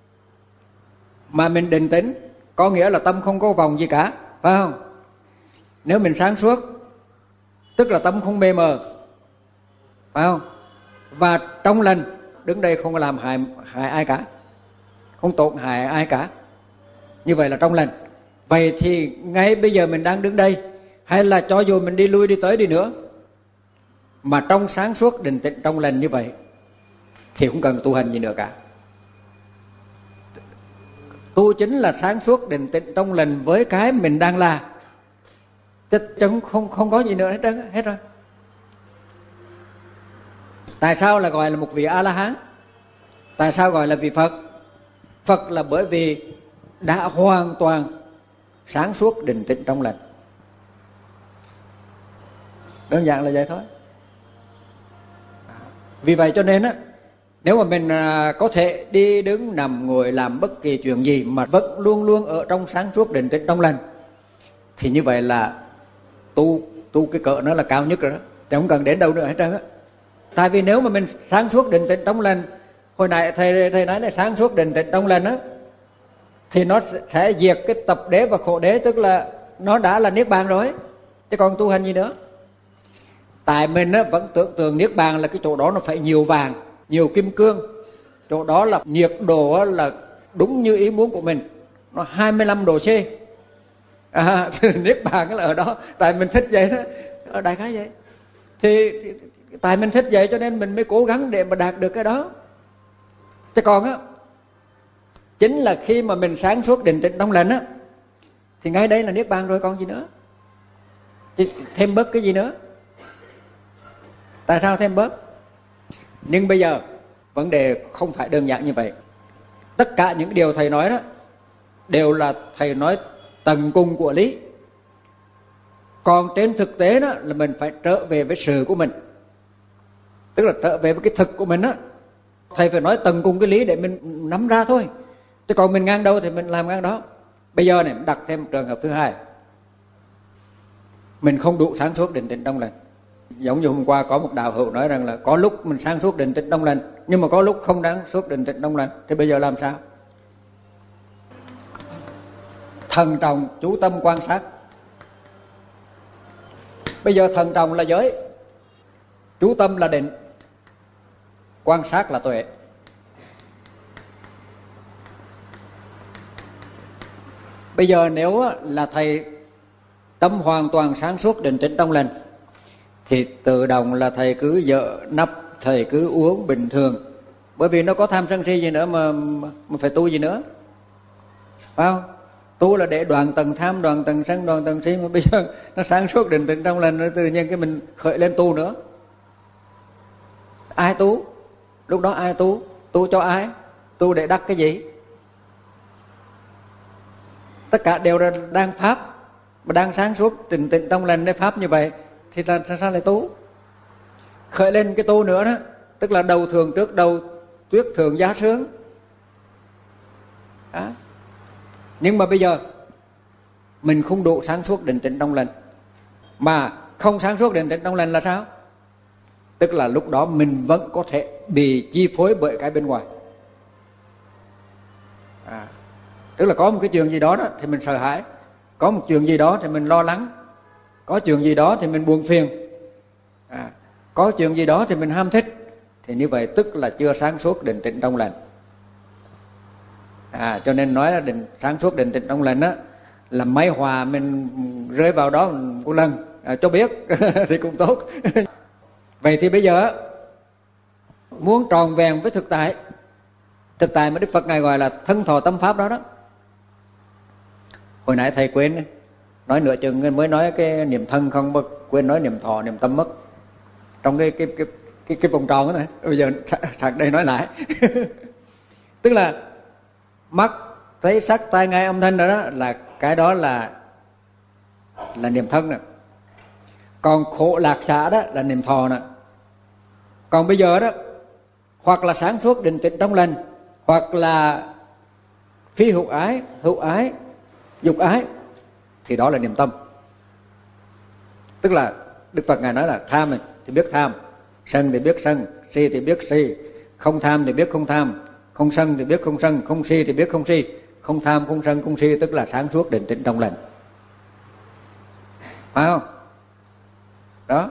A: mà mình định tĩnh, có nghĩa là tâm không có vòng gì cả, phải không? Nếu mình sáng suốt, tức là tâm không mê mờ, phải không? Và trong lành, đứng đây không làm hại ai cả, không tổn hại ai cả, như vậy là trong lành. Vậy thì ngay bây giờ mình đang đứng đây, hay là cho dù mình đi lui đi tới đi nữa, mà trong sáng suốt định tĩnh trong lành như vậy, thì không cần tu hành gì nữa cả. Tu chính là sáng suốt định tĩnh trong lành với cái mình đang là, chứ không có gì nữa hết rồi. Tại sao là gọi là một vị A-la-hán? Tại sao gọi là vị Phật? Phật là bởi vì đã hoàn toàn sáng suốt định tĩnh trong lành. Đơn giản là vậy thôi. Vì vậy cho nên á, nếu mà mình có thể đi đứng nằm ngồi làm bất kỳ chuyện gì mà vẫn luôn luôn ở trong sáng suốt định tĩnh trong lành, thì như vậy là tu cái cỡ nó là cao nhất rồi đó, chứ không cần đến đâu nữa hết trơn á. Tại vì nếu mà mình sáng suốt định tĩnh trong lành, hồi nãy thầy nói là sáng suốt định tĩnh trong lành á, thì nó sẽ diệt cái tập đế và khổ đế, tức là nó đã là niết bàn rồi, chứ còn tu hành gì nữa. Tại mình á, vẫn tưởng tượng niết bàn là cái chỗ đó nó phải nhiều vàng, nhiều kim cương, chỗ đó là nhiệt độ là đúng như ý muốn của mình, nó 25 độ C. Niết bàn là ở đó, tại mình thích vậy đó, ở đại khái vậy. Thì tại mình thích vậy cho nên mình mới cố gắng để mà đạt được cái đó. Chứ còn á, chính là khi mà mình sáng suốt định tĩnh trong lành á, thì ngay đây là niết bàn rồi, còn gì nữa, chứ thêm bớt cái gì nữa. Tại sao thêm bớt? Nhưng bây giờ vấn đề không phải đơn giản như vậy. Tất cả những điều thầy nói đó đều là thầy nói tầng cùng của lý. Còn trên thực tế đó là mình phải trở về với sự của mình, tức là trở về với cái thực của mình đó. Thầy phải nói tầng cùng cái lý để mình nắm ra thôi, chứ còn mình ngang đâu thì mình làm ngang đó. Bây giờ này đặt thêm trường hợp thứ hai, mình không đủ sáng suốt định tĩnh trong lành. Giống như hôm qua có một đạo hữu nói rằng là có lúc mình sáng suốt định tĩnh trong lành, nhưng mà có lúc không sáng suốt định tĩnh trong lành, thì bây giờ làm sao? Thần trọng chú tâm quan sát. Bây giờ thần trọng là giới, chú tâm là định, quan sát là tuệ. Bây giờ nếu là thầy tâm hoàn toàn sáng suốt định tĩnh trong lành, thì tự động là thầy cứ vợ nắp, thầy cứ uống bình thường. Bởi vì nó có tham sân si gì nữa mà phải tu gì nữa, phải không? Tu là để đoạn tầng tham, đoạn tầng sân, đoạn tầng si, mà bây giờ nó sáng suốt định tĩnh trong lành, tự nhiên cái mình khởi lên tu nữa. Ai tu? Lúc đó ai tu? Tu cho ai? Tu để đắc cái gì? Tất cả đều là đang pháp, mà đang sáng suốt định tĩnh trong lành để pháp như vậy, thì là sao lại tu? Khởi lên cái tu nữa đó, tức là đầu thường trước đầu, tuyết thường giá sướng đó. Nhưng mà bây giờ mình không đủ sáng suốt định tĩnh trong lành. Mà không sáng suốt định tĩnh trong lành là sao? Tức là lúc đó mình vẫn có thể bị chi phối bởi cái bên ngoài. Tức là có một cái chuyện gì đó, thì mình sợ hãi, có một chuyện gì đó thì mình lo lắng, có chuyện gì đó thì mình buồn phiền, có chuyện gì đó thì mình ham thích. Thì như vậy tức là chưa sáng suốt định tĩnh trong lành. Cho nên nói là sáng suốt định tĩnh trong lành á, là máy hòa mình rơi vào đó một lần cho biết thì cũng tốt. Vậy thì bây giờ muốn tròn vẹn với thực tại mà Đức Phật Ngài gọi là thân thọ tâm pháp đó đó. Hồi nãy thầy quên nói nửa chừng mới nói cái niệm thân không, quên nói niệm thọ niệm tâm mất trong cái vòng tròn đó này. Bây giờ sạc đây nói lại. Tức là mắt thấy sắc tai nghe âm thanh đó, là cái đó là niệm thân nè. Còn khổ lạc xả đó là niệm thọ nè. Còn bây giờ đó, hoặc là sáng suốt định tĩnh trong lành, hoặc là phi hữu ái, dục ái, thì đó là niệm tâm. Tức là Đức Phật Ngài nói là tham thì biết tham, sân thì biết sân, si thì biết si, không tham thì biết không tham, không sân thì biết không sân, không si thì biết không si. Không tham, không sân, không si tức là sáng suốt định tĩnh trong lành, phải không? Đó,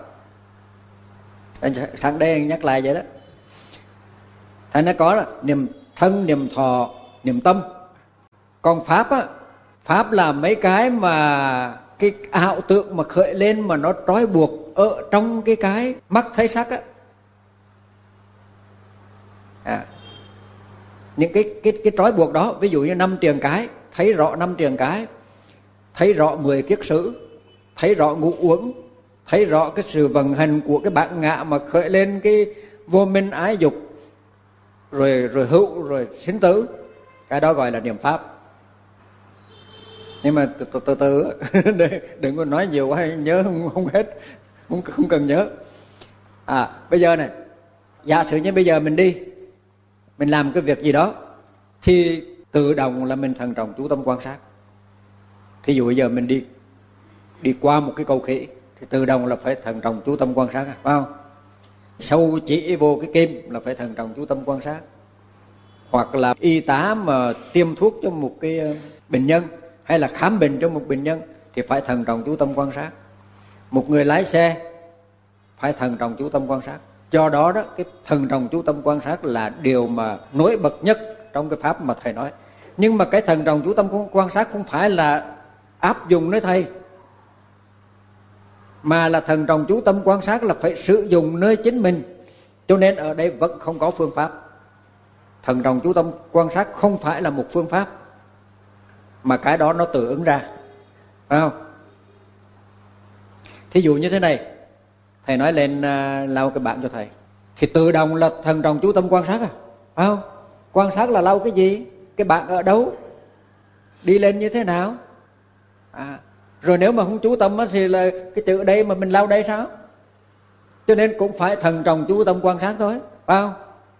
A: sáng đây nhắc lại vậy đó. Thành nó có là niệm thân, niệm thọ, niệm tâm. Còn pháp á, pháp là mấy cái mà cái ảo tượng mà khởi lên mà nó trói buộc ở trong cái mắt thấy sắc á. Những cái trói buộc đó, ví dụ như 5 triền cái, thấy rõ 5 triền cái, thấy rõ 10 kiết sử, thấy rõ ngũ uẩn, thấy rõ cái sự vận hành của cái bản ngã mà khởi lên cái vô minh ái dục, rồi hữu, rồi sinh tử. Cái đó gọi là niệm pháp. Nhưng mà từ từ đừng có nói nhiều quá nhớ không hết. không cần nhớ. Bây giờ này, giả sử như bây giờ mình đi, mình làm cái việc gì đó thì tự động là mình thận trọng chú tâm quan sát. Thí dụ bây giờ mình đi qua một cái cầu khỉ thì tự động là phải thận trọng chú tâm quan sát, phải không? Sâu chỉ vô cái kim là phải thận trọng chú tâm quan sát. Hoặc là y tá mà tiêm thuốc cho một cái bệnh nhân hay là khám bệnh cho một bệnh nhân thì phải thận trọng chú tâm quan sát. Một người lái xe phải thận trọng chú tâm quan sát. Do đó đó, cái thận trọng chú tâm quan sát là điều mà nổi bật nhất trong cái pháp mà thầy nói. Nhưng mà cái thận trọng chú tâm quan sát không phải là áp dụng nơi thầy, mà là thận trọng chú tâm quan sát là phải sử dụng nơi chính mình. Cho nên ở đây vẫn không có phương pháp. Thận trọng chú tâm quan sát không phải là một phương pháp, mà cái đó nó tự ứng ra, phải không? Thí dụ như thế này, thầy nói lên lau cái bảng cho thầy thì tự động là thận trọng chú tâm quan sát, phải không? Quan sát là lau cái gì, cái bảng ở đâu, đi lên như thế nào. Rồi nếu mà không chú tâm thì là cái chữ đây mà mình lau đây sao? Cho nên cũng phải thận trọng chú tâm quan sát thôi, phải không?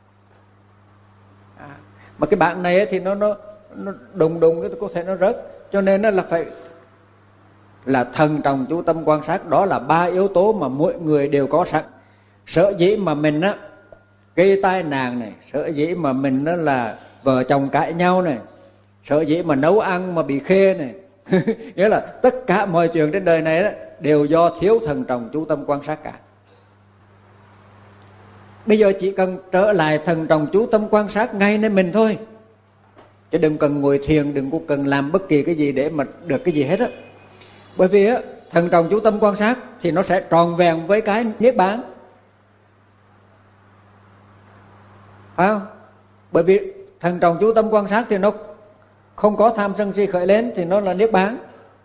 A: Mà cái bảng này thì nó đùng có thể nó rớt, cho nên nó là phải là thận trọng chú tâm quan sát. Đó là 3 yếu tố mà mỗi người đều có sẵn. Sở dĩ mà mình gây tai nạn này, sở dĩ mà mình là vợ chồng cãi nhau này, sở dĩ mà nấu ăn mà bị khê này nghĩa là tất cả mọi chuyện trên đời này đều do thiếu thận trọng chú tâm quan sát cả. Bây giờ chỉ cần trở lại thận trọng chú tâm quan sát ngay nơi mình thôi, chứ đừng cần ngồi thiền, đừng có cần làm bất kỳ cái gì để mà được cái gì hết á. Bởi vì thận trọng chú tâm quan sát thì nó sẽ tròn vẹn với cái niết bàn, phải không? Bởi vì thận trọng chú tâm quan sát thì nó không có tham sân si khởi lên thì nó là niết bàn.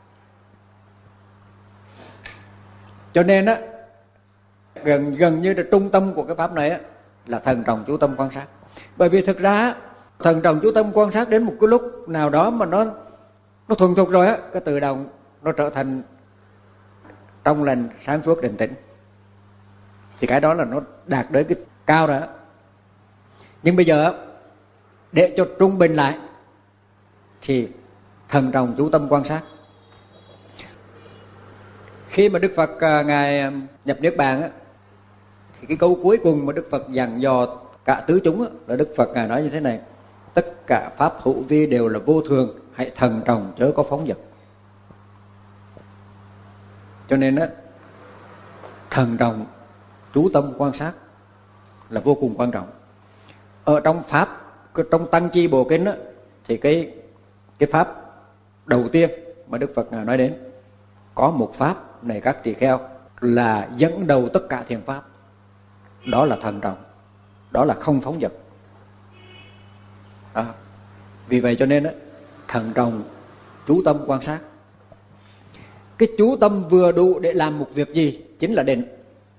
A: Cho nên gần như là trung tâm của cái pháp này là thận trọng chú tâm quan sát. Bởi vì thực ra thận trọng chú tâm quan sát đến một cái lúc nào đó mà nó thuần thục rồi cái tự động nó trở thành trong lành, sáng suốt, định tĩnh, thì cái đó là nó đạt đến cái cao rồi. Nhưng bây giờ để cho trung bình lại thì thận trọng chú tâm quan sát. Khi mà Đức Phật Ngài nhập Niết Bàn thì cái câu cuối cùng mà Đức Phật dặn dò cả tứ chúng là Đức Phật Ngài nói như thế này: tất cả pháp hữu vi đều là vô thường, hãy thận trọng chớ có phóng dật. Cho nên thận trọng chú tâm quan sát là vô cùng quan trọng. Ở trong pháp, trong Tăng Chi Bộ Kinh thì cái pháp đầu tiên mà Đức Phật Ngài nói đến, có một pháp này các tỳ kheo là dẫn đầu tất cả thiền pháp, đó là thận trọng, đó là không phóng dật. Vì vậy cho nên thận trọng chú tâm quan sát. Cái chú tâm vừa đủ để làm một việc gì chính là định.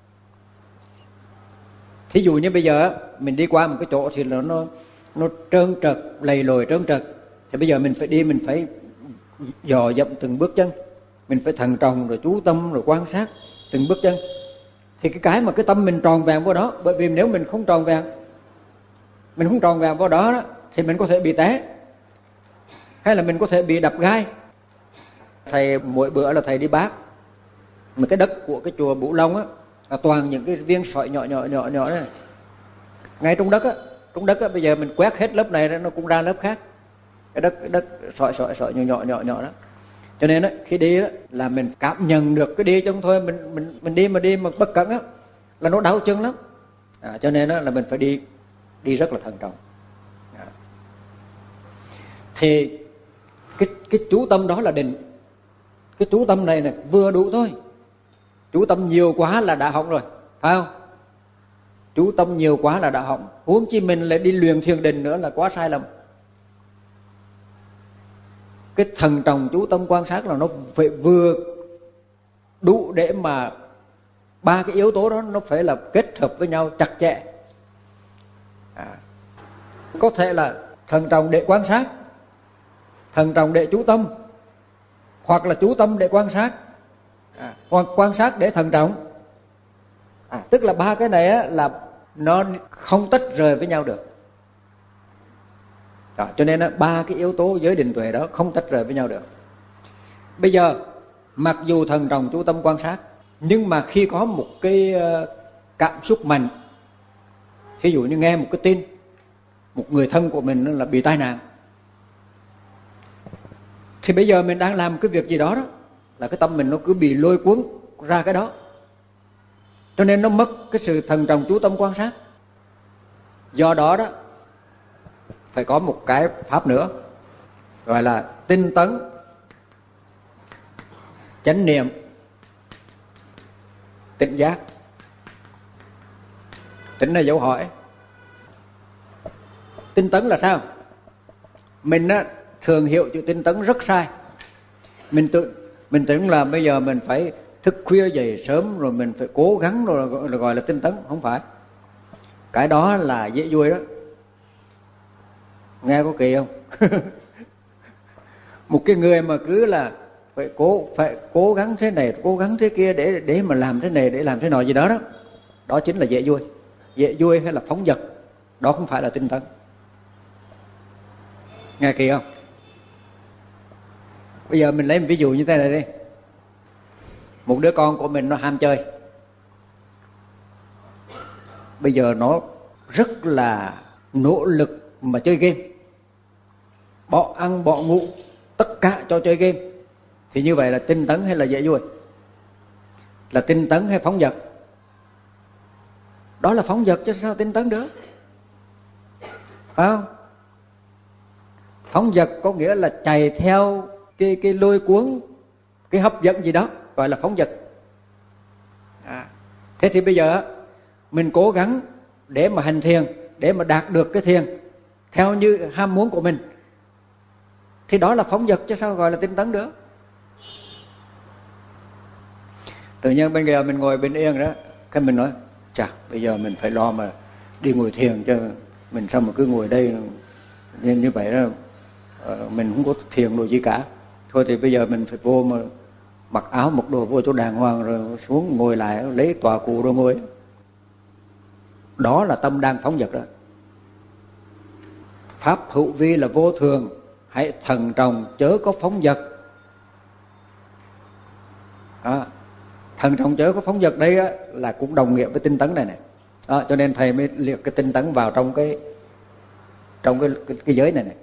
A: Thí dụ như bây giờ mình đi qua một cái chỗ thì nó trơn trật, lầy lồi trơn trật, thì bây giờ mình phải đi, mình phải dò dẫm từng bước chân, mình phải thận trọng rồi chú tâm rồi quan sát từng bước chân. Thì cái mà cái tâm mình tròn vẹn vào đó, bởi vì nếu mình không tròn vẹn vào đó thì mình có thể bị té, hay là mình có thể bị đập gai. Thầy mỗi bữa là thầy đi bác, mà cái đất của cái chùa Bửu Long là toàn những cái viên sỏi nhỏ này. Ngay trong đất bây giờ mình quét hết lớp này nó cũng ra lớp khác, cái đất sỏi nhỏ đó. Cho nên khi đi là mình cảm nhận được cái đi, chứ không thôi mình đi mà bất cẩn là nó đau chân lắm. Cho nên là mình phải đi rất là thận trọng. Thì cái chú tâm đó là định. Cái chú tâm này vừa đủ thôi. Chú tâm nhiều quá là đã hỏng rồi, phải không? Chú tâm nhiều quá là đã hỏng, huống chi mình lại đi luyện thiền định nữa là quá sai lầm. Cái thận trọng chú tâm quan sát là nó phải vừa đủ để mà 3 cái yếu tố đó nó phải là kết hợp với nhau chặt chẽ. Có thể là thận trọng để quan sát, thận trọng để chú tâm, hoặc là chú tâm để quan sát, hoặc quan sát để thận trọng. Tức là ba cái này á, là nó không tách rời với nhau được. Đó, cho nên á, ba cái yếu tố giới định tuệ đó không tách rời với nhau được. Bây giờ mặc dù thận trọng chú tâm quan sát, nhưng mà khi có một cái cảm xúc mạnh, thí dụ như nghe một cái tin một người thân của mình là bị tai nạn, thì bây giờ mình đang làm cái việc gì đó đó, là cái tâm mình nó cứ bị lôi cuốn ra cái đó, cho nên nó mất cái sự thận trọng chú tâm quan sát. Do đó đó phải có một cái pháp nữa gọi là tinh tấn, chánh niệm, tỉnh giác. Tỉnh là dấu hỏi. Tinh tấn là sao? Mình á, thường hiểu chữ tinh tấn rất sai. Mình tưởng là bây giờ mình phải thức khuya dậy sớm rồi mình phải cố gắng rồi gọi là tinh tấn. Không phải. Cái đó là dễ vui đó. Nghe có kỳ không? Một cái người mà cứ là phải cố gắng thế này, cố gắng thế kia để mà làm thế này, để làm thế nọ gì đó đó, đó chính là dễ vui. Dễ vui hay là phóng dật, đó không phải là tinh tấn. Nghe kỳ không? Bây giờ mình lấy một ví dụ như thế này đi. Một đứa con của mình nó ham chơi, bây giờ nó rất là nỗ lực mà chơi game, bỏ ăn bỏ ngủ tất cả cho chơi game, thì như vậy là tinh tấn hay là dễ vui? Là tinh tấn hay phóng dật? Đó là phóng dật chứ sao tinh tấn được, phải không? Phóng dật có nghĩa là chạy theo cái lôi cuốn, cái hấp dẫn gì đó, gọi là phóng dật. Thế thì bây giờ mình cố gắng để mà hành thiền, để mà đạt được cái thiền theo như ham muốn của mình, thì đó là phóng dật chứ sao gọi là tinh tấn được. Tự nhiên bây giờ mình ngồi bình yên đó, cái mình nói chà, bây giờ mình phải lo mà đi ngồi thiền, chứ mình sao mà cứ ngồi đây như vậy đó, mình không có thiền đồ gì cả. Thôi thì bây giờ mình phải vô mà mặc áo mặc đồ vô chỗ đàng hoàng rồi xuống ngồi lại lấy tòa cụ rồi ngồi. Đó là tâm đang phóng dật đó. Pháp hữu vi là vô thường, hãy thận trọng chớ có phóng dật. Thận trọng chớ có phóng dật đây á, là cũng đồng nghĩa với tinh tấn này nè. Cho nên thầy mới liệt cái tinh tấn vào trong cái giới này này.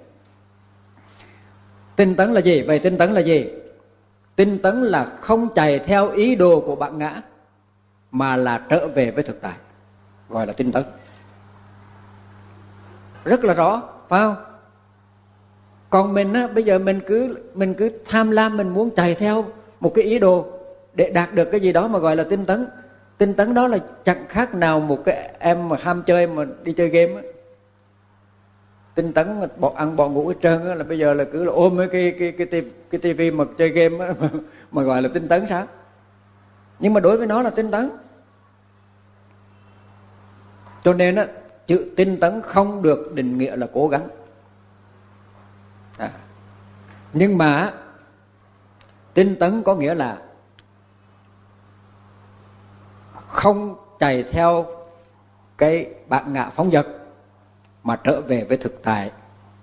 A: Tinh tấn là gì? Vậy tinh tấn là gì? Tinh tấn là không chạy theo ý đồ của bản ngã, mà là trở về với thực tại, gọi là tinh tấn. Rất là rõ, phải không? Còn mình á, bây giờ mình cứ tham lam, mình muốn chạy theo một cái ý đồ để đạt được cái gì đó mà gọi là tinh tấn. Tinh tấn đó là chẳng khác nào một cái em mà ham chơi mà đi chơi game á. Tinh tấn bỏ ăn bỏ ngủ hết trơn á, là bây giờ là cứ là ôm cái tivi mà chơi game á, mà gọi là tinh tấn sao? Nhưng mà đối với nó là tinh tấn. Cho nên á, chữ tinh tấn không được định nghĩa là cố gắng. Nhưng mà tinh tấn có nghĩa là không chạy theo cái bản ngã phóng dật, mà trở về với thực tại,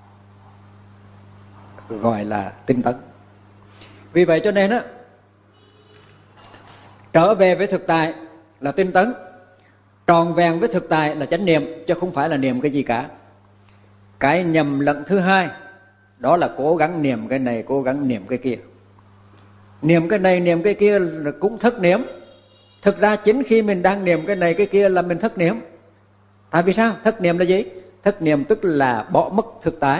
A: gọi là tinh tấn. Vì vậy cho nên á, trở về với thực tại là tinh tấn, tròn vẹn với thực tại là chánh niệm, chứ không phải là niệm cái gì cả. Cái nhầm lẫn thứ hai đó là cố gắng niệm cái này, cố gắng niệm cái kia. Niệm cái này, niệm cái kia là cũng thất niệm. Thực ra chính khi mình đang niệm cái này cái kia là mình thất niệm. Tại vì sao? Thất niệm là gì? Thất niệm tức là bỏ mất thực tại.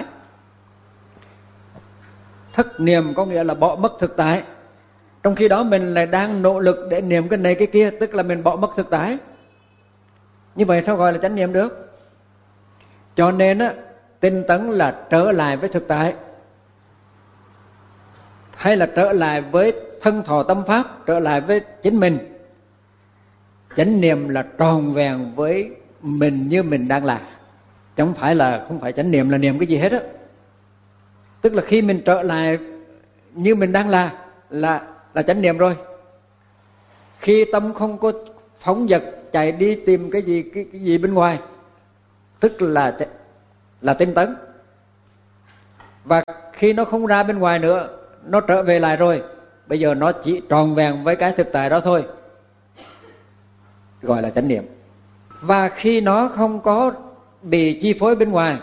A: Thất niệm có nghĩa là bỏ mất thực tại. Trong khi đó mình lại đang nỗ lực để niệm cái này cái kia, tức là mình bỏ mất thực tại. Như vậy sao gọi là chánh niệm được? Cho nên á, tinh tấn là trở lại với thực tại, hay là trở lại với thân thọ tâm pháp, trở lại với chính mình. Chánh niệm là tròn vẹn với mình như mình đang là, chứ không phải chánh niệm là niệm cái gì hết á. Tức là khi mình trở lại như mình đang là chánh niệm rồi. Khi tâm không có phóng dật chạy đi tìm cái gì bên ngoài, tức là tinh tấn. Và khi nó không ra bên ngoài nữa, nó trở về lại rồi, bây giờ nó chỉ tròn vẹn với cái thực tại đó thôi, gọi là chánh niệm. Và khi nó không có bị chi phối bên ngoài,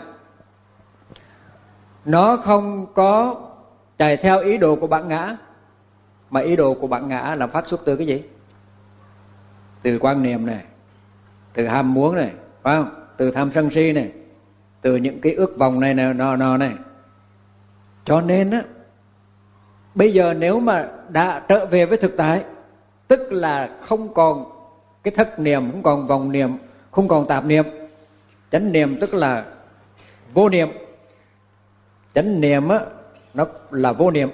A: nó không có chạy theo ý đồ của bản ngã, mà ý đồ của bản ngã là phát xuất từ cái gì? Từ quan niệm này, từ ham muốn này, phải không? Từ tham sân si này, từ những cái ước vọng này nọ này. Cho nên á, bây giờ nếu mà đã trở về với thực tại, tức là không còn cái thất niệm, không còn vọng niệm, không còn tạp niệm. Chánh niệm tức là vô niệm. Chánh niệm á, nó là vô niệm.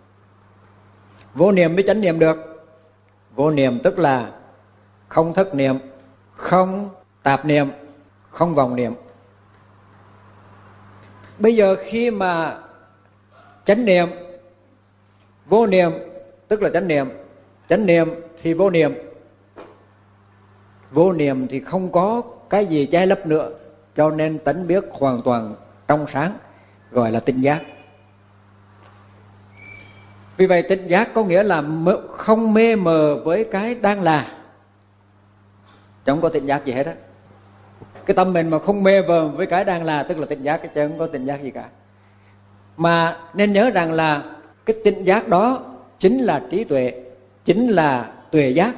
A: Vô niệm mới chánh niệm được. Vô niệm tức là không thất niệm, không tạp niệm, không vọng niệm. Bây giờ khi mà chánh niệm, vô niệm tức là chánh niệm thì vô niệm. Vô niệm thì không có cái gì che lấp nữa, cho nên tánh biết hoàn toàn trong sáng, gọi là tinh giác. Vì vậy tinh giác có nghĩa là không mê mờ với cái đang là, chẳng có tinh giác gì hết á. Cái tâm mình mà không mê mờ với cái đang là tức là tinh giác, chứ không có tinh giác gì cả. Mà nên nhớ rằng là cái tinh giác đó chính là trí tuệ, chính là tuệ giác.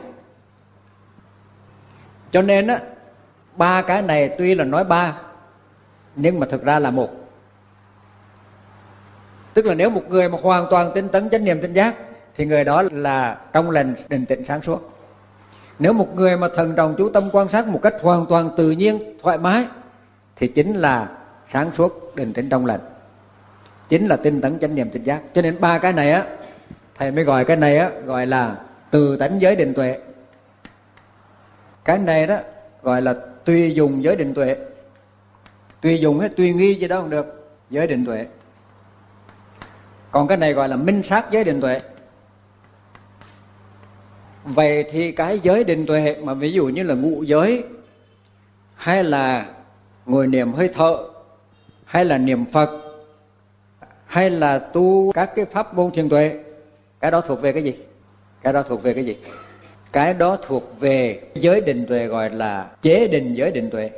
A: Cho nên á, ba cái này tuy là nói ba, nhưng mà thực ra là một. Tức là nếu một người mà hoàn toàn tinh tấn chánh niệm tinh giác thì người đó là trong lành định tĩnh sáng suốt. Nếu một người mà thần trọng chú tâm quan sát một cách hoàn toàn tự nhiên, thoải mái thì chính là sáng suốt định tĩnh trong lành, chính là tinh tấn chánh niệm tinh giác. Cho nên ba cái này á, thầy mới gọi cái này á gọi là từ tánh giới định tuệ. Cái này đó gọi là tùy dùng giới định tuệ. Tùy dùng hay tùy nghi gì đó không được, giới định tuệ. Còn cái này gọi là minh sát giới định tuệ. Vậy thì cái giới định tuệ mà ví dụ như là ngũ giới, hay là ngồi niệm hơi thở, hay là niệm Phật, hay là tu các cái pháp môn thiền tuệ, cái đó thuộc về cái gì? Cái đó thuộc về cái gì? Cái đó thuộc về giới định tuệ, gọi là chế định giới định tuệ.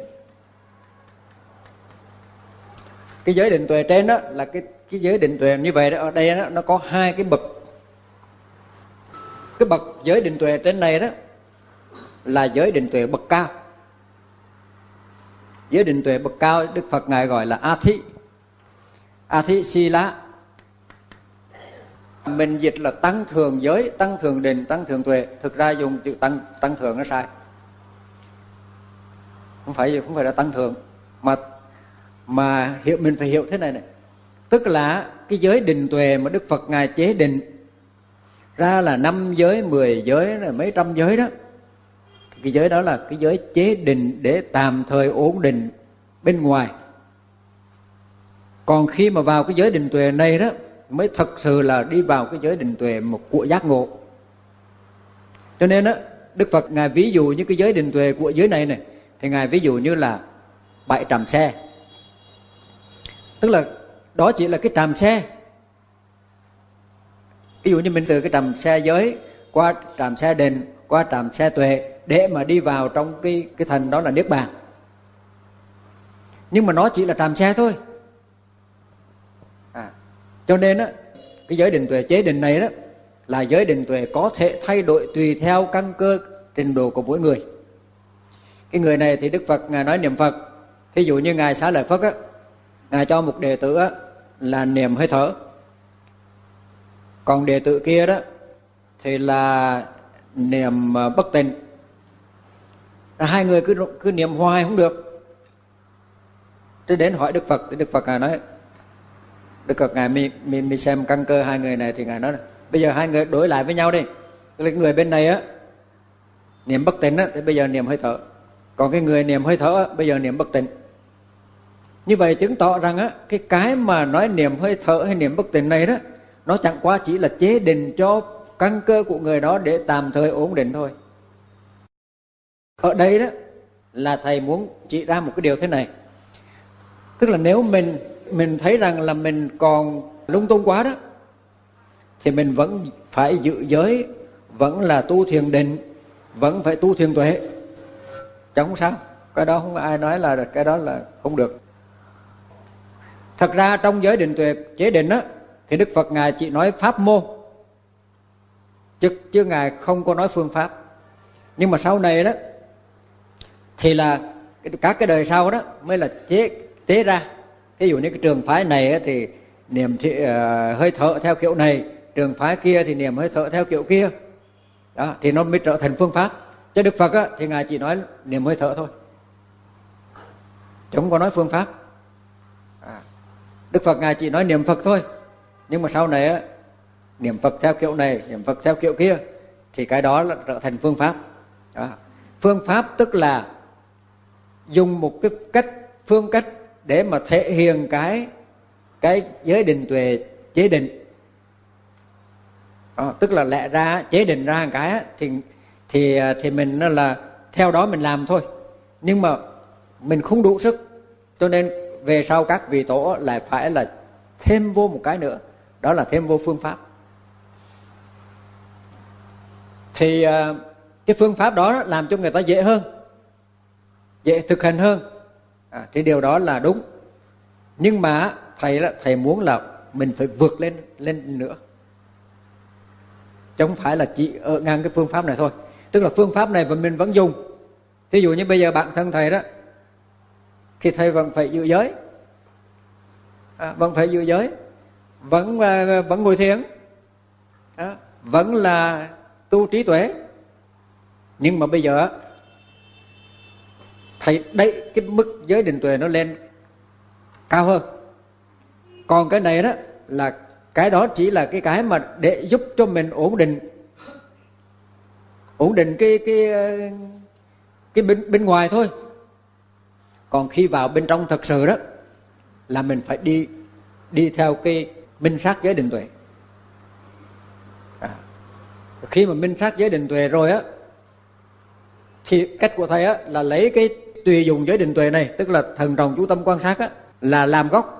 A: Cái giới định tuệ trên đó là cái giới định tuệ như vậy đó. Ở đây đó, nó có hai cái bậc. Cái bậc giới định tuệ trên này đó là giới định tuệ bậc cao. Giới định tuệ bậc cao Đức Phật Ngài gọi là A Thí Sila. Mình dịch là tăng thường giới, tăng thường định, tăng thường tuệ. Thực ra dùng chữ tăng thường nó sai. Không phải là tăng thường, mà mình phải hiểu thế này này. Tức là cái giới định tuệ mà Đức Phật Ngài chế định ra là 5 giới, 10 giới, mấy trăm giới đó. Cái giới đó là cái giới chế định để tạm thời ổn định bên ngoài. Còn khi mà vào cái giới định tuệ này đó mới thật sự là đi vào cái giới định tuệ một của giác ngộ. Cho nên đó, Đức Phật Ngài ví dụ như cái giới định tuệ của giới này này, thì Ngài ví dụ như là bãi tràm xe. Tức là đó chỉ là cái tràm xe. Ví dụ như mình từ cái tràm xe giới qua tràm xe định, qua tràm xe tuệ để mà đi vào trong cái thành đó là Niết Bàn. Nhưng mà nó chỉ là tràm xe thôi. Cho nên á, cái giới định tuệ chế định này đó là giới định tuệ có thể thay đổi tùy theo căn cơ trình độ của mỗi người. Cái người này thì Đức Phật Ngài nói niệm Phật. Thí dụ như Ngài Xá Lợi Phất á, Ngài cho một đệ tử á, là niệm hơi thở. Còn đệ tử kia đó thì là niệm bất tịnh. Hai người cứ niệm hoài không được. Thế đến hỏi Đức Phật thì Đức Phật Ngài nói, Đức Phật Ngài mi xem căn cơ hai người này thì Ngài nói là, bây giờ hai người đối lại với nhau đi. Cái người bên này á niệm bất tịnh á, thì bây giờ niệm hơi thở. Còn cái người niệm hơi thở á, bây giờ niệm bất tịnh. Như vậy chứng tỏ rằng á, cái mà nói niệm hơi thở hay niệm bất tịnh này đó, nó chẳng qua chỉ là chế định cho căn cơ của người đó để tạm thời ổn định thôi. Ở đây đó là thầy muốn chỉ ra một cái điều thế này, tức là nếu mình thấy rằng là mình còn lung tung quá đó, thì mình vẫn phải giữ giới, vẫn là tu thiền định, vẫn phải tu thiền tuệ, chẳng không sao. Cái đó không ai nói là cái đó là không được. Thật ra trong giới định tuệ chế định á, thì Đức Phật Ngài chỉ nói pháp môn, chứ Ngài không có nói phương pháp. Nhưng mà sau này đó thì là các cái đời sau đó mới là chế ra. Ví dụ như cái trường phái này thì niệm hơi thở theo kiểu này, trường phái kia thì niệm hơi thở theo kiểu kia. Đó, thì nó mới trở thành phương pháp. Chứ Đức Phật á, thì Ngài chỉ nói niệm hơi thở thôi, chứ không có nói phương pháp. Đức Phật Ngài chỉ nói niệm Phật thôi. Nhưng mà sau này á, niệm Phật theo kiểu này, niệm Phật theo kiểu kia, thì cái đó là trở thành phương pháp. Đó. Phương pháp tức là dùng một cái phương cách để mà thể hiện cái giới định tuệ chế định. Đó, tức là lẽ ra chế định ra một cái thì mình là theo đó mình làm thôi. Nhưng mà mình không đủ sức, cho nên về sau các vị tổ lại phải là thêm vô một cái nữa, đó là thêm vô phương pháp. Thì cái phương pháp đó làm cho người ta dễ hơn, dễ thực hành hơn. Thì điều đó là đúng. Nhưng mà thầy muốn là mình phải vượt lên nữa, chứ không phải là chỉ ở ngang cái phương pháp này thôi. Tức là phương pháp này và mình vẫn dùng. Thí dụ như bây giờ bản thân thầy đó, thì thầy vẫn phải giữ giới, vẫn phải giữ giới, vẫn ngồi thiền, vẫn là tu trí tuệ. Nhưng mà bây giờ thầy đẩy cái mức giới định tuệ nó lên cao hơn. Còn cái này đó là cái đó chỉ là cái mà để giúp cho mình ổn định cái bên ngoài thôi. Còn khi vào bên trong thật sự đó là mình phải đi theo cái minh sát giới định tuệ. Khi mà minh sát giới định tuệ rồi á, thì cách của thầy á là lấy cái tùy dụng giới định tuệ này, tức là thần trọng chú tâm quan sát á, là làm gốc.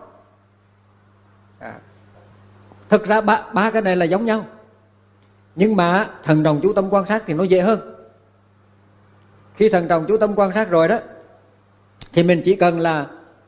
A: Thực ra ba cái này là giống nhau, nhưng mà thần trọng chú tâm quan sát thì nó dễ hơn. Khi thần trọng chú tâm quan sát rồi đó, thì mình chỉ cần là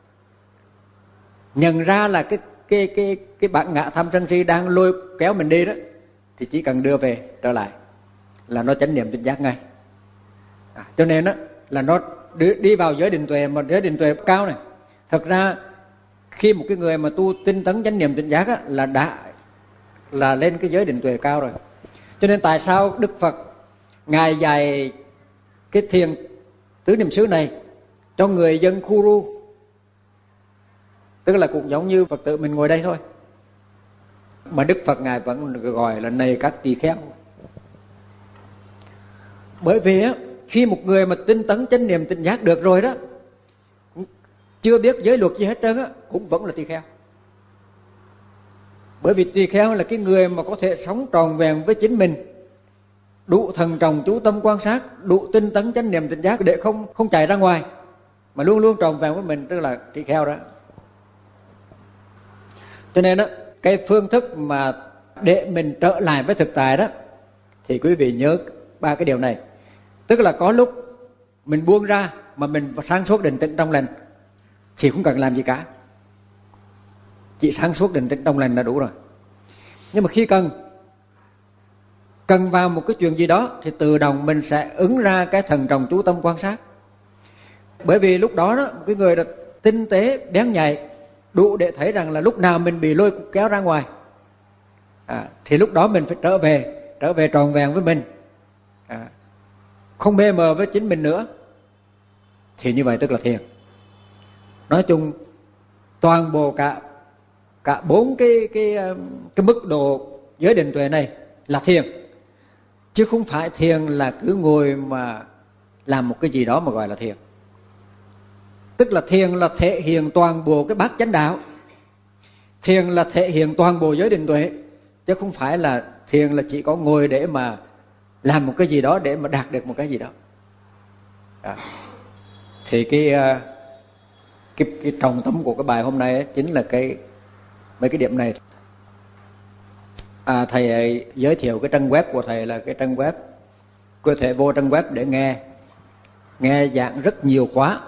A: nhận ra là cái bản ngã tham sân si đang lôi kéo mình đi đó, thì chỉ cần đưa về trở lại là nó chánh niệm tỉnh giác ngay. Cho nên đó là nó đi vào giới định tuệ, mà giới định tuệ cao này. Thật ra khi một cái người mà tu tinh tấn chánh niệm tỉnh giác á, là đã là lên cái giới định tuệ cao rồi. Cho nên tại sao Đức Phật Ngài dạy cái thiền tứ niệm xứ này cho người dân khu ru, tức là cũng giống như Phật tử mình ngồi đây thôi, mà Đức Phật Ngài vẫn gọi là này các tỳ kheo. Bởi vì á, khi một người mà tinh tấn chánh niệm tỉnh giác được rồi đó, chưa biết giới luật gì hết trơn á, cũng vẫn là tỳ kheo. Bởi vì tỳ kheo là cái người mà có thể sống tròn vẹn với chính mình, đủ thần trọng chú tâm quan sát, đủ tinh tấn chánh niệm tỉnh giác để không chạy ra ngoài, mà luôn luôn tròn vẹn với mình, tức là tỳ kheo đó. Cho nên đó, cái phương thức mà để mình trở lại với thực tại đó, thì quý vị nhớ ba cái điều này. Tức là có lúc mình buông ra mà mình sáng suốt định tĩnh trong lành thì không cần làm gì cả, chỉ sáng suốt định tĩnh trong lành là đủ rồi. Nhưng mà khi cần vào một cái chuyện gì đó thì tự động mình sẽ ứng ra cái thần trọng chú tâm quan sát. Bởi vì lúc đó đó, cái người là tinh tế bén nhạy, đủ để thấy rằng là lúc nào mình bị lôi kéo ra ngoài, thì lúc đó mình phải trở về tròn vẹn với mình, không mê mờ với chính mình nữa. Thì như vậy tức là thiền. Nói chung toàn bộ cả bốn cái mức độ giới định tuệ này là thiền, chứ không phải thiền là cứ ngồi mà làm một cái gì đó mà gọi là thiền. Tức là thiền là thể hiện toàn bộ cái bát chánh đạo, thiền là thể hiện toàn bộ giới định tuệ, chứ không phải là thiền là chỉ có ngồi để mà làm một cái gì đó để mà đạt được một cái gì đó. Thì cái trọng tâm của cái bài hôm nay ấy, chính là mấy cái điểm này. Thầy giới thiệu cái trang web của thầy là cái trang web, có thể vô trang web để nghe giảng rất nhiều khóa.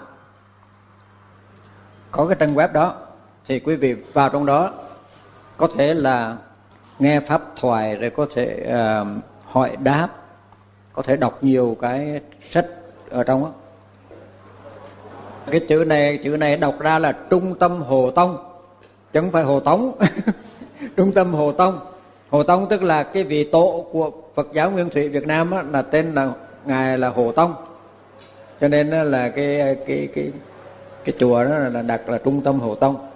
A: Có cái trang web đó thì quý vị vào trong đó có thể là nghe pháp thoại, rồi có thể hỏi đáp, có thể đọc nhiều cái sách ở trong đó. Cái chữ này đọc ra là Trung tâm Hồ Tông, chứ không phải Hồ Tống. Trung tâm Hồ Tông. Hồ Tông tức là cái vị tổ của Phật giáo Nguyên Thủy Việt Nam á, là tên là ngài là Hồ Tông, cho nên là cái chùa đó là đặt là Trung tâm Hồ Tông.